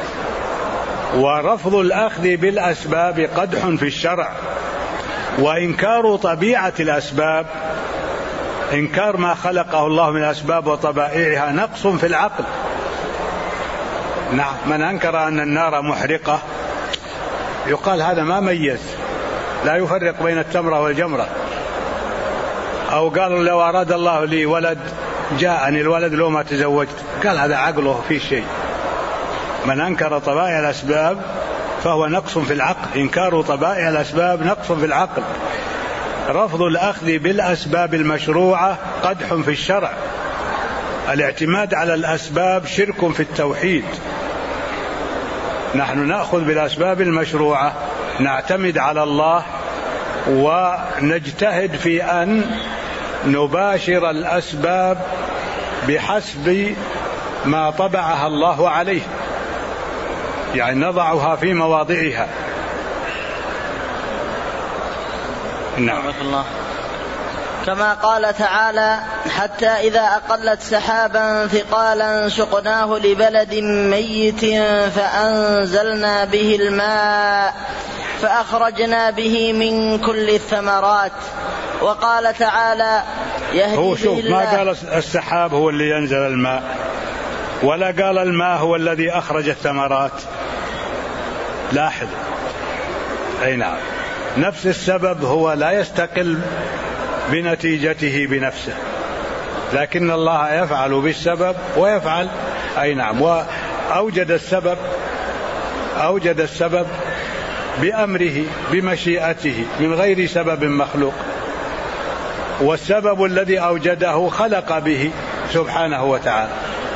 ورفض الأخذ بالأسباب قدح في الشرع، وإنكار طبيعة الأسباب إنكار ما خلقه الله من الأسباب وطبائعها نقص في العقل. نعم، من أنكر أن النار محرقة يقال هذا ما ميز، لا يفرق بين التمرة والجمرة. أو قال لو أراد الله لي ولد جاءني الولد لو ما تزوجت، قال هذا عقله في شيء. من أنكر طبائع الأسباب فهو نقص في العقل. إنكار طبائع الأسباب نقص في العقل. رفض الأخذ بالأسباب المشروعة قدح في الشرع. الاعتماد على الأسباب شرك في التوحيد. نحن نأخذ بالأسباب المشروعة، نعتمد على الله ونجتهد في أن نباشر الأسباب بحسب ما طبعها الله عليه، يعني نضعها في مواضعها. نعم. كما قال تعالى: حتى إذا أقلت سحابا ثقالا سقناه لبلد ميت فأنزلنا به الماء فأخرجنا به من كل الثمرات. وقال تعالى: يهدي هو شوف ما قال السحاب هو اللي ينزل الماء، ولا قال الماء هو الذي أخرج الثمرات. لاحظ، أي نعم، نفس السبب هو لا يستقل بنتيجته بنفسه، لكن الله يفعل بالسبب ويفعل. أي نعم، وأوجد السبب بأمره بمشيئته من غير سبب مخلوق، والسبب الذي أوجده خلق به سبحانه وتعالى.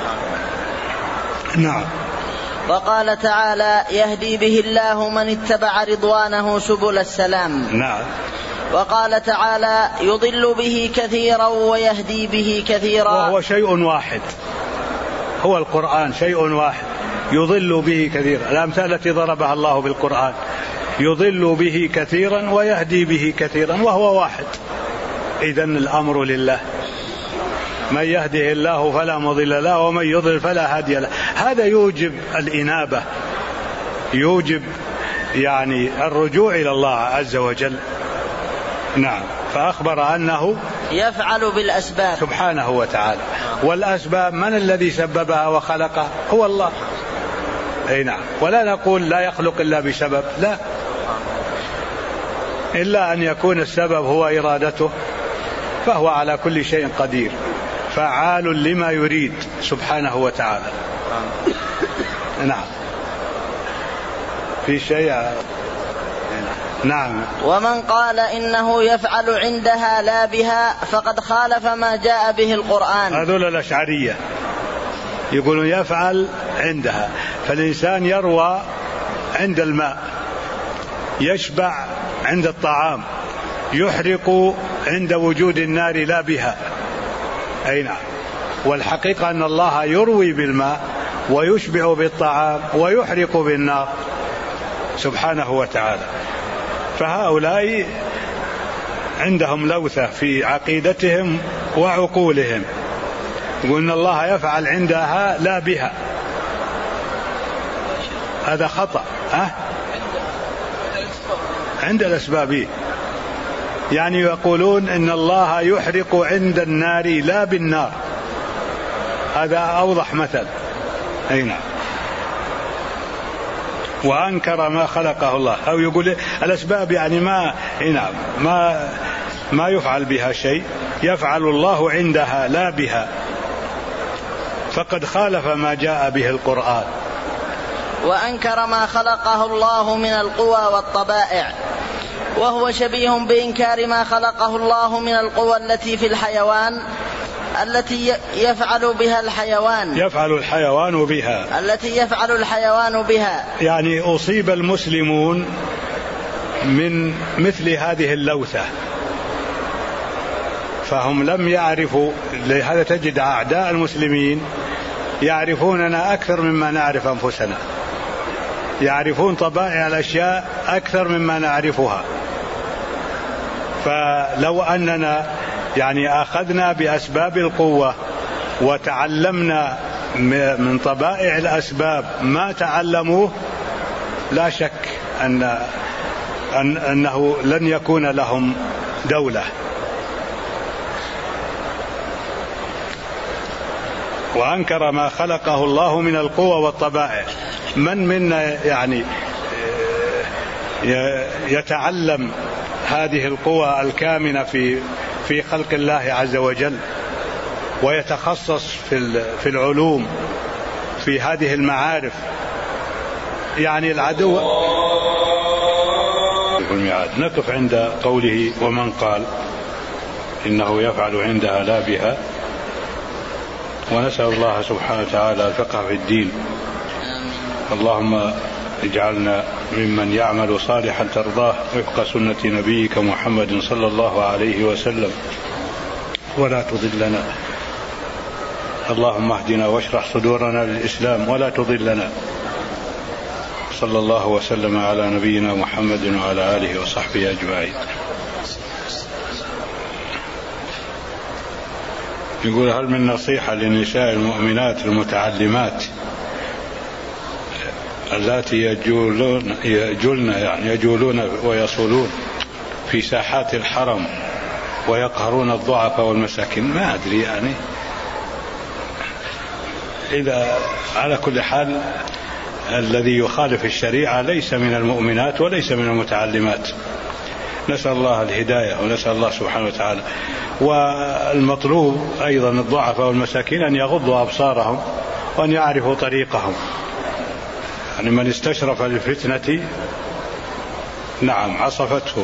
نعم. وقال تعالى: يهدي به الله من اتبع رضوانه سبل السلام. نعم. وقال تعالى: يضل به كثيرا ويهدي به كثيرا. وهو شيء واحد، هو القرآن شيء واحد يضل به كثيرا. الأمثال التي ضربها الله بالقرآن: يضل به كثيرا ويهدي به كثيرا، وهو واحد. إذن الأمر لله، من يهده الله فلا مضل له ومن يضلل فلا هادي له. هذا يوجب الإنابة، يوجب يعني الرجوع إلى الله عز وجل. نعم. فأخبر أنه يفعل بالأسباب سبحانه وتعالى، والأسباب من الذي سببها وخلقها؟ هو الله. أي نعم. ولا نقول لا يخلق إلا بسبب، لا، إلا أن يكون السبب هو إرادته، فهو على كل شيء قدير فعال لما يريد سبحانه وتعالى. نعم. في شيء. نعم. ومن قال إنه يفعل عندها لا بها فقد خالف ما جاء به القرآن. هذول الأشعرية يقولون يفعل عندها، فالإنسان يروى عند الماء، يشبع عند الطعام، يحرق عند وجود النار لا بها. أي نعم. والحقيقة أن الله يروي بالماء ويشبع بالطعام ويحرق بالنار سبحانه وتعالى. فهؤلاء عندهم لوثة في عقيدتهم وعقولهم، يقولون الله يفعل عندها لا بها، هذا خطأ. عند الأسباب، يعني يقولون إن الله يحرق عند النار لا بالنار، هذا أوضح مثل. أي نعم. وأنكر ما خلقه الله، أو يقول الأسباب يعني ما يفعل بها شيء، يفعل الله عندها لا بها، فقد خالف ما جاء به القرآن. وأنكر ما خلقه الله من القوى والطبائع، وهو شبيه بإنكار ما خلقه الله من القوى التي في الحيوان التي يفعل بها الحيوان، التي يفعل الحيوان بها. يعني أصيب المسلمون من مثل هذه اللوثة، فهم لم يعرفوا. لهذا تجد أعداء المسلمين يعرفوننا أكثر مما نعرف أنفسنا، يعرفون طبائع الأشياء أكثر مما نعرفها. فلو أننا يعني أخذنا بأسباب القوة وتعلمنا من طبائع الأسباب ما تعلموه، لا شك أنه لن يكون لهم دولة. وأنكر ما خلقه الله من القوى والطبائع. من منا يعني يتعلم هذه القوى الكامنة في خلق الله عز وجل ويتخصص في العلوم في هذه المعارف؟ يعني العدو. نقف عند قوله ومن قال إنه يفعل عندها لا بها، ونسأل الله سبحانه وتعالى الفقه في الدين. اللهم اجعلنا ممن يعمل صالحا ترضاه وفق سنة نبيك محمد صلى الله عليه وسلم، ولا تضلنا. اللهم اهدنا واشرح صدورنا للإسلام ولا تضلنا. صلى الله وسلم على نبينا محمد وعلى آله وصحبه أجمعين. يقول: هل من نصيحة للنساء المؤمنات المتعلمات اللاتي يجولون ويصولون في ساحات الحرم ويقهرون الضعفاء والمساكين؟ ما أدري يعني، إذا على كل حال الذي يخالف الشريعة ليس من المؤمنات وليس من المتعلمات. نسأل الله الهداية ونسأل الله سبحانه وتعالى. والمطلوب أيضا الضعفاء والمساكين أن يغضوا أبصارهم وأن يعرفوا طريقهم. يعني من استشرف للفتنة نعم عصفته.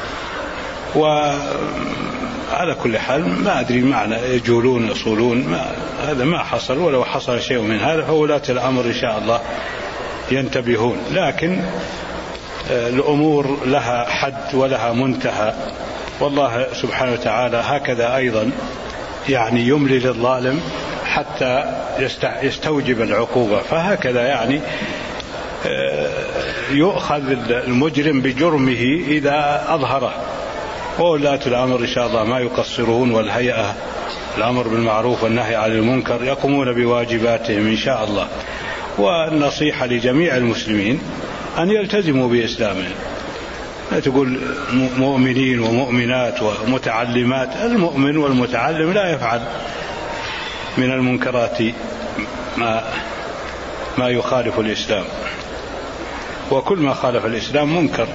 وعلى كل حال ما أدري معنى يجولون يصولون، هذا ما حصل، ولو حصل شيء من هذا فولاة الأمر إن شاء الله ينتبهون. لكن الأمور لها حد ولها منتهى، والله سبحانه وتعالى هكذا أيضا يعني يملي للظالم حتى يستوجب العقوبة. فهكذا يعني يؤخذ المجرم بجرمه إذا أظهره. وولاة الأمر إن شاء الله ما يقصرون، والهيئة الأمر بالمعروف والنهي عن المنكر يقومون بواجباتهم إن شاء الله. والنصيحة لجميع المسلمين أن يلتزموا بإسلامهم. لا تقول مؤمنين ومؤمنات ومتعلمات. المؤمن والمتعلم لا يفعل من المنكرات ما يخالف الإسلام، وكل ما خالف الإسلام منكر،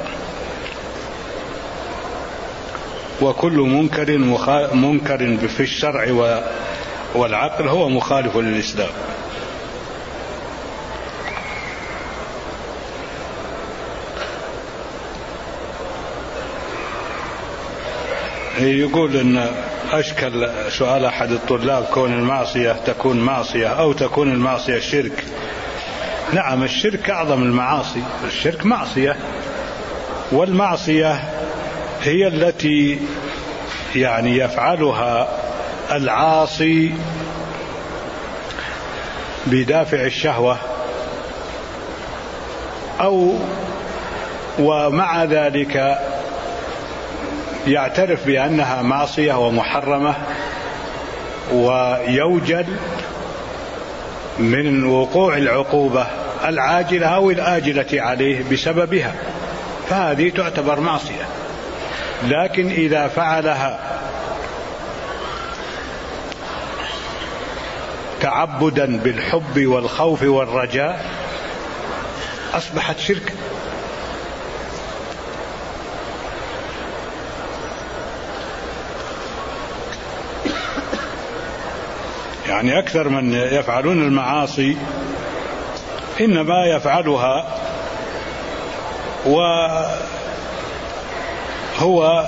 وكل منكر في الشرع والعقل هو مخالف للإسلام. يقول إن أشكل سؤال أحد الطلاب كون المعصية تكون معصية أو تكون المعصية شرك. نعم، الشرك أعظم المعاصي. الشرك معصية، والمعصية هي التي يعني يفعلها العاصي بدافع الشهوة، أو ومع ذلك يعترف بأنها معصية ومحرمة، ويوجل من وقوع العقوبة العاجلة أو الآجلة عليه بسببها، فهذه تعتبر معصية. لكن إذا فعلها تعبدا بالحب والخوف والرجاء أصبحت شرك. يعني أكثر من يفعلون المعاصي إنما يفعلها وهو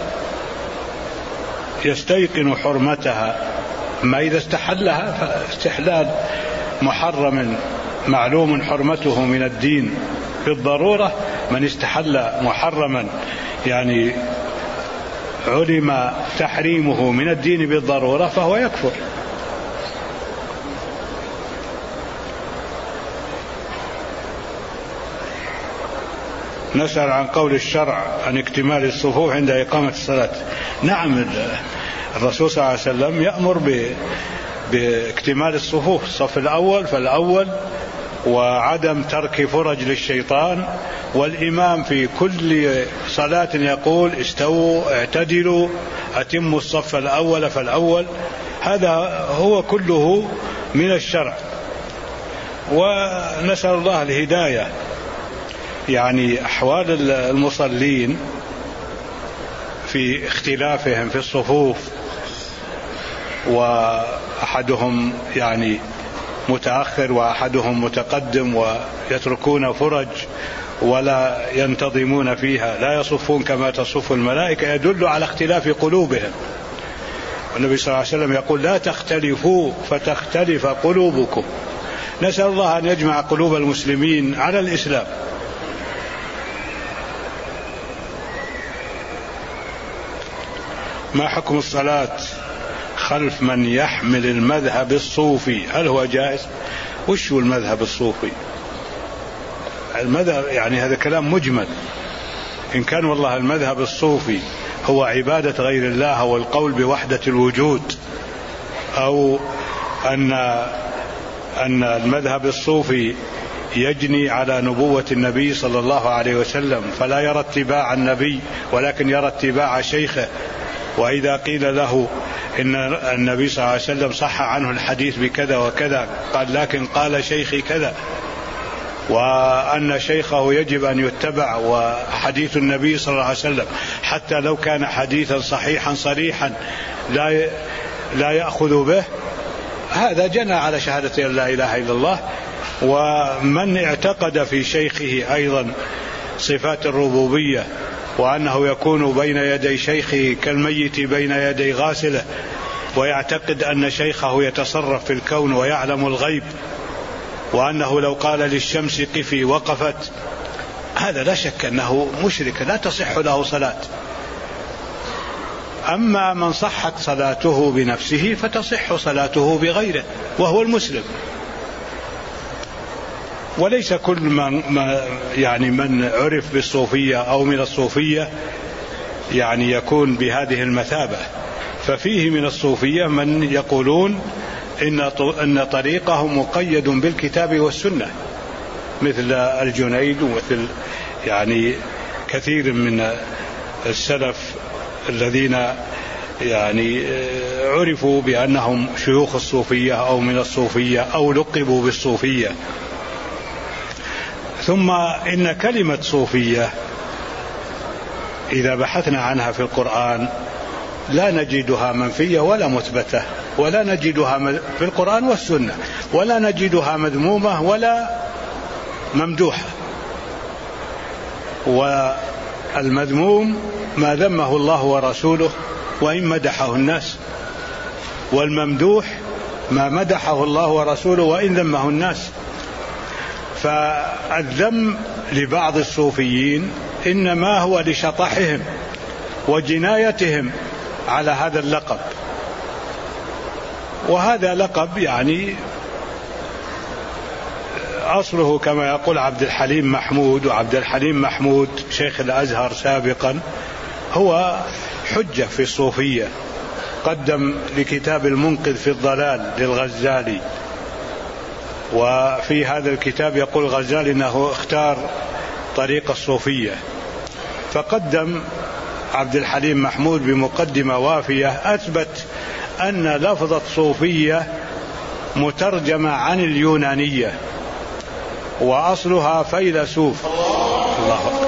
يستيقن حرمتها، ما إذا استحلها فاستحلال محرم معلوم حرمته من الدين بالضرورة. من استحل محرما يعني علم تحريمه من الدين بالضرورة فهو يكفر. نسأل عن قول الشرع عن اكتمال الصفوف عند إقامة الصلاة. نعم، الرسول صلى الله عليه وسلم يأمر باكتمال الصفوف، الصف الأول فالأول، وعدم ترك فرج للشيطان. والإمام في كل صلاة يقول استووا اعتدلوا أتموا الصف الأول فالأول. هذا هو كله من الشرع. ونسأل الله الهداية. يعني أحوال المصلين في اختلافهم في الصفوف، وأحدهم يعني متأخر وأحدهم متقدم، ويتركون فرج ولا ينتظمون فيها، لا يصفون كما تصف الملائكة، يدل على اختلاف قلوبهم. والنبي صلى الله عليه وسلم يقول: لا تختلفوا فتختلف قلوبكم. نسأل الله أن يجمع قلوب المسلمين على الإسلام. ما حكم الصلاة خلف من يحمل المذهب الصوفي؟ هل هو جائز؟ وش هو المذهب الصوفي؟ المذهب يعني هذا كلام مجمل. إن كان والله المذهب الصوفي هو عبادة غير الله، أو القول بوحدة الوجود، أو أن المذهب الصوفي يجني على نبوة النبي صلى الله عليه وسلم، فلا يرى اتباع النبي ولكن يرى اتباع شيخه، وإذا قيل له إن النبي صلى الله عليه وسلم صح عنه الحديث بكذا وكذا قال: لكن قال شيخي كذا، وأن شيخه يجب أن يتبع، وحديث النبي صلى الله عليه وسلم حتى لو كان حديثا صحيحا صريحا لا يأخذ به، هذا جنى على شهادة أن لا إله إلا الله. ومن اعتقد في شيخه أيضا صفات الربوبية، وأنه يكون بين يدي شيخه كالميت بين يدي غاسله، ويعتقد أن شيخه يتصرف في الكون ويعلم الغيب، وأنه لو قال للشمس قفي وقفت، هذا لا شك أنه مشرك لا تصح له صلاة. أما من صحت صلاته بنفسه فتصح صلاته بغيره وهو المسلم. وليس كل من عرف بالصوفية أو من الصوفية يعني يكون بهذه المثابة. ففيه من الصوفية من يقولون إن طريقهم مقيد بالكتاب والسنة، مثل الجنيد ومثل يعني كثير من السلف الذين يعني عرفوا بأنهم شيوخ الصوفية أو من الصوفية أو لقبوا بالصوفية. ثم إن كلمة صوفية إذا بحثنا عنها في القرآن لا نجدها منفية ولا مثبتة، ولا نجدها في القرآن والسنة، ولا نجدها مذمومة ولا ممدوحة. والمذموم ما ذمه الله ورسوله وإن مدحه الناس، والممدوح ما مدحه الله ورسوله وإن ذمه الناس. فالذم لبعض الصوفيين إنما هو لشطحهم وجنايتهم على هذا اللقب، وهذا لقب يعني أصله كما يقول عبد الحليم محمود، وعبد الحليم محمود شيخ الأزهر سابقا هو حجة في الصوفية، قدم لكتاب المنقذ في الضلال للغزالي، وفي هذا الكتاب يقول الغزالي أنه اختار طريق الصوفية، فقدم عبد الحليم محمود بمقدمة وافية أثبت أن لفظة صوفية مترجمة عن اليونانية وأصلها فيلسوف. الله